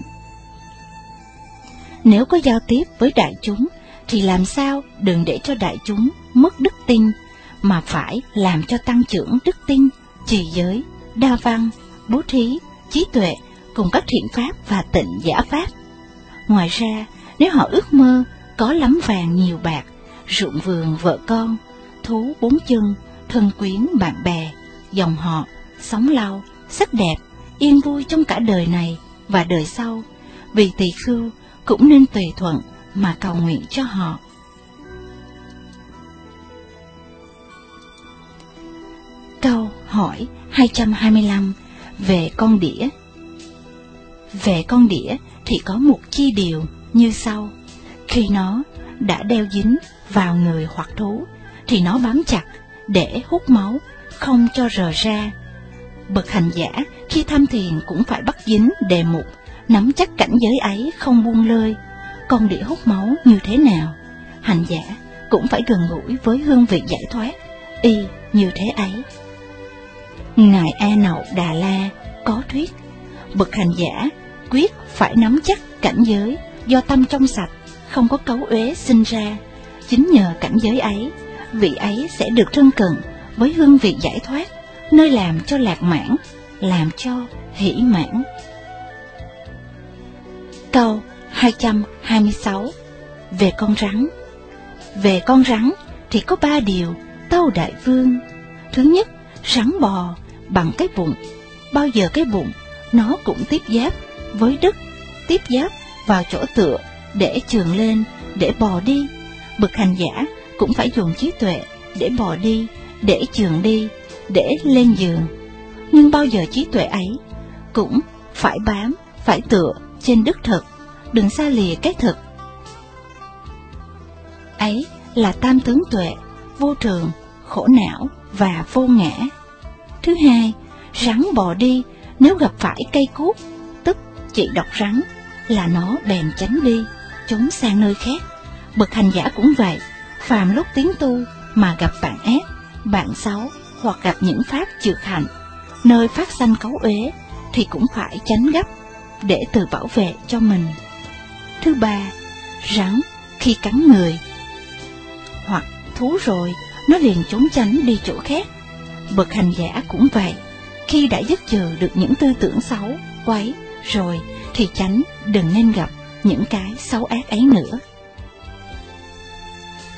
Nếu có giao tiếp với đại chúng thì làm sao đừng để cho đại chúng mất đức tin, mà phải làm cho tăng trưởng đức tin, trì giới, đa văn, bố thí, trí tuệ cùng các thiện pháp và tịnh giả pháp. Ngoài ra, nếu họ ước mơ có lắm vàng nhiều bạc, ruộng vườn vợ con, thú bốn chân, thân quyến bạn bè, dòng họ, sống lâu, sắc đẹp, yên vui trong cả đời này và đời sau, vị tỳ khưu cũng nên tùy thuận mà cầu nguyện cho họ. Câu hỏi hai trăm hai mươi lăm về con đĩa. Về con đĩa thì có một chi điều như sau: khi nó đã đeo dính vào người hoặc thú thì nó bám chặt để hút máu, không cho rời ra. Bậc hành giả khi tham thiền cũng phải bắt dính đề mục, nắm chắc cảnh giới ấy không buông lơi. Con đĩa hút máu như thế nào, hành giả cũng phải gần gũi với hương vị giải thoát y như thế ấy. Ngài A Nậu Đà La có thuyết, bậc hành giả quyết phải nắm chắc cảnh giới do tâm trong sạch, không có cấu uế sinh ra. Chính nhờ cảnh giới ấy, vị ấy sẽ được thân cận với hương vị giải thoát, nơi làm cho lạc mãn, làm cho hỷ mãn. Câu hai trăm hai mươi sáu về con rắn. Về con rắn thì có ba điều, tâu đại vương. Thứ nhất, rắn bò bằng cái bụng. Bao giờ cái bụng nó cũng tiếp giáp với đất, tiếp giáp vào chỗ tựa để chườn lên, để bò đi. Bậc hành giả cũng phải dùng trí tuệ để bò đi, để chườn đi, để lên giường. Nhưng bao giờ trí tuệ ấy cũng phải bám, phải tựa trên đất thực, đừng xa lìa cái thực. Ấy là tam tướng tuệ, vô thường, khổ não và vô ngã. Thứ hai, rắn bò đi, nếu gặp phải cây cuốc, tức chỉ độc rắn, là nó bèn tránh đi, trốn sang nơi khác. Bậc hành giả cũng vậy, phàm lúc tiến tu mà gặp bạn ác, bạn xấu, hoặc gặp những pháp trược hạnh, nơi phát sanh cấu uế, thì cũng phải tránh gấp để tự bảo vệ cho mình. Thứ ba, rắn khi cắn người hoặc thú rồi, nó liền trốn tránh đi chỗ khác. Bậc hành giả cũng vậy, khi đã dứt trừ được những tư tưởng xấu, quấy rồi thì tránh, đừng nên gặp những cái xấu ác ấy nữa.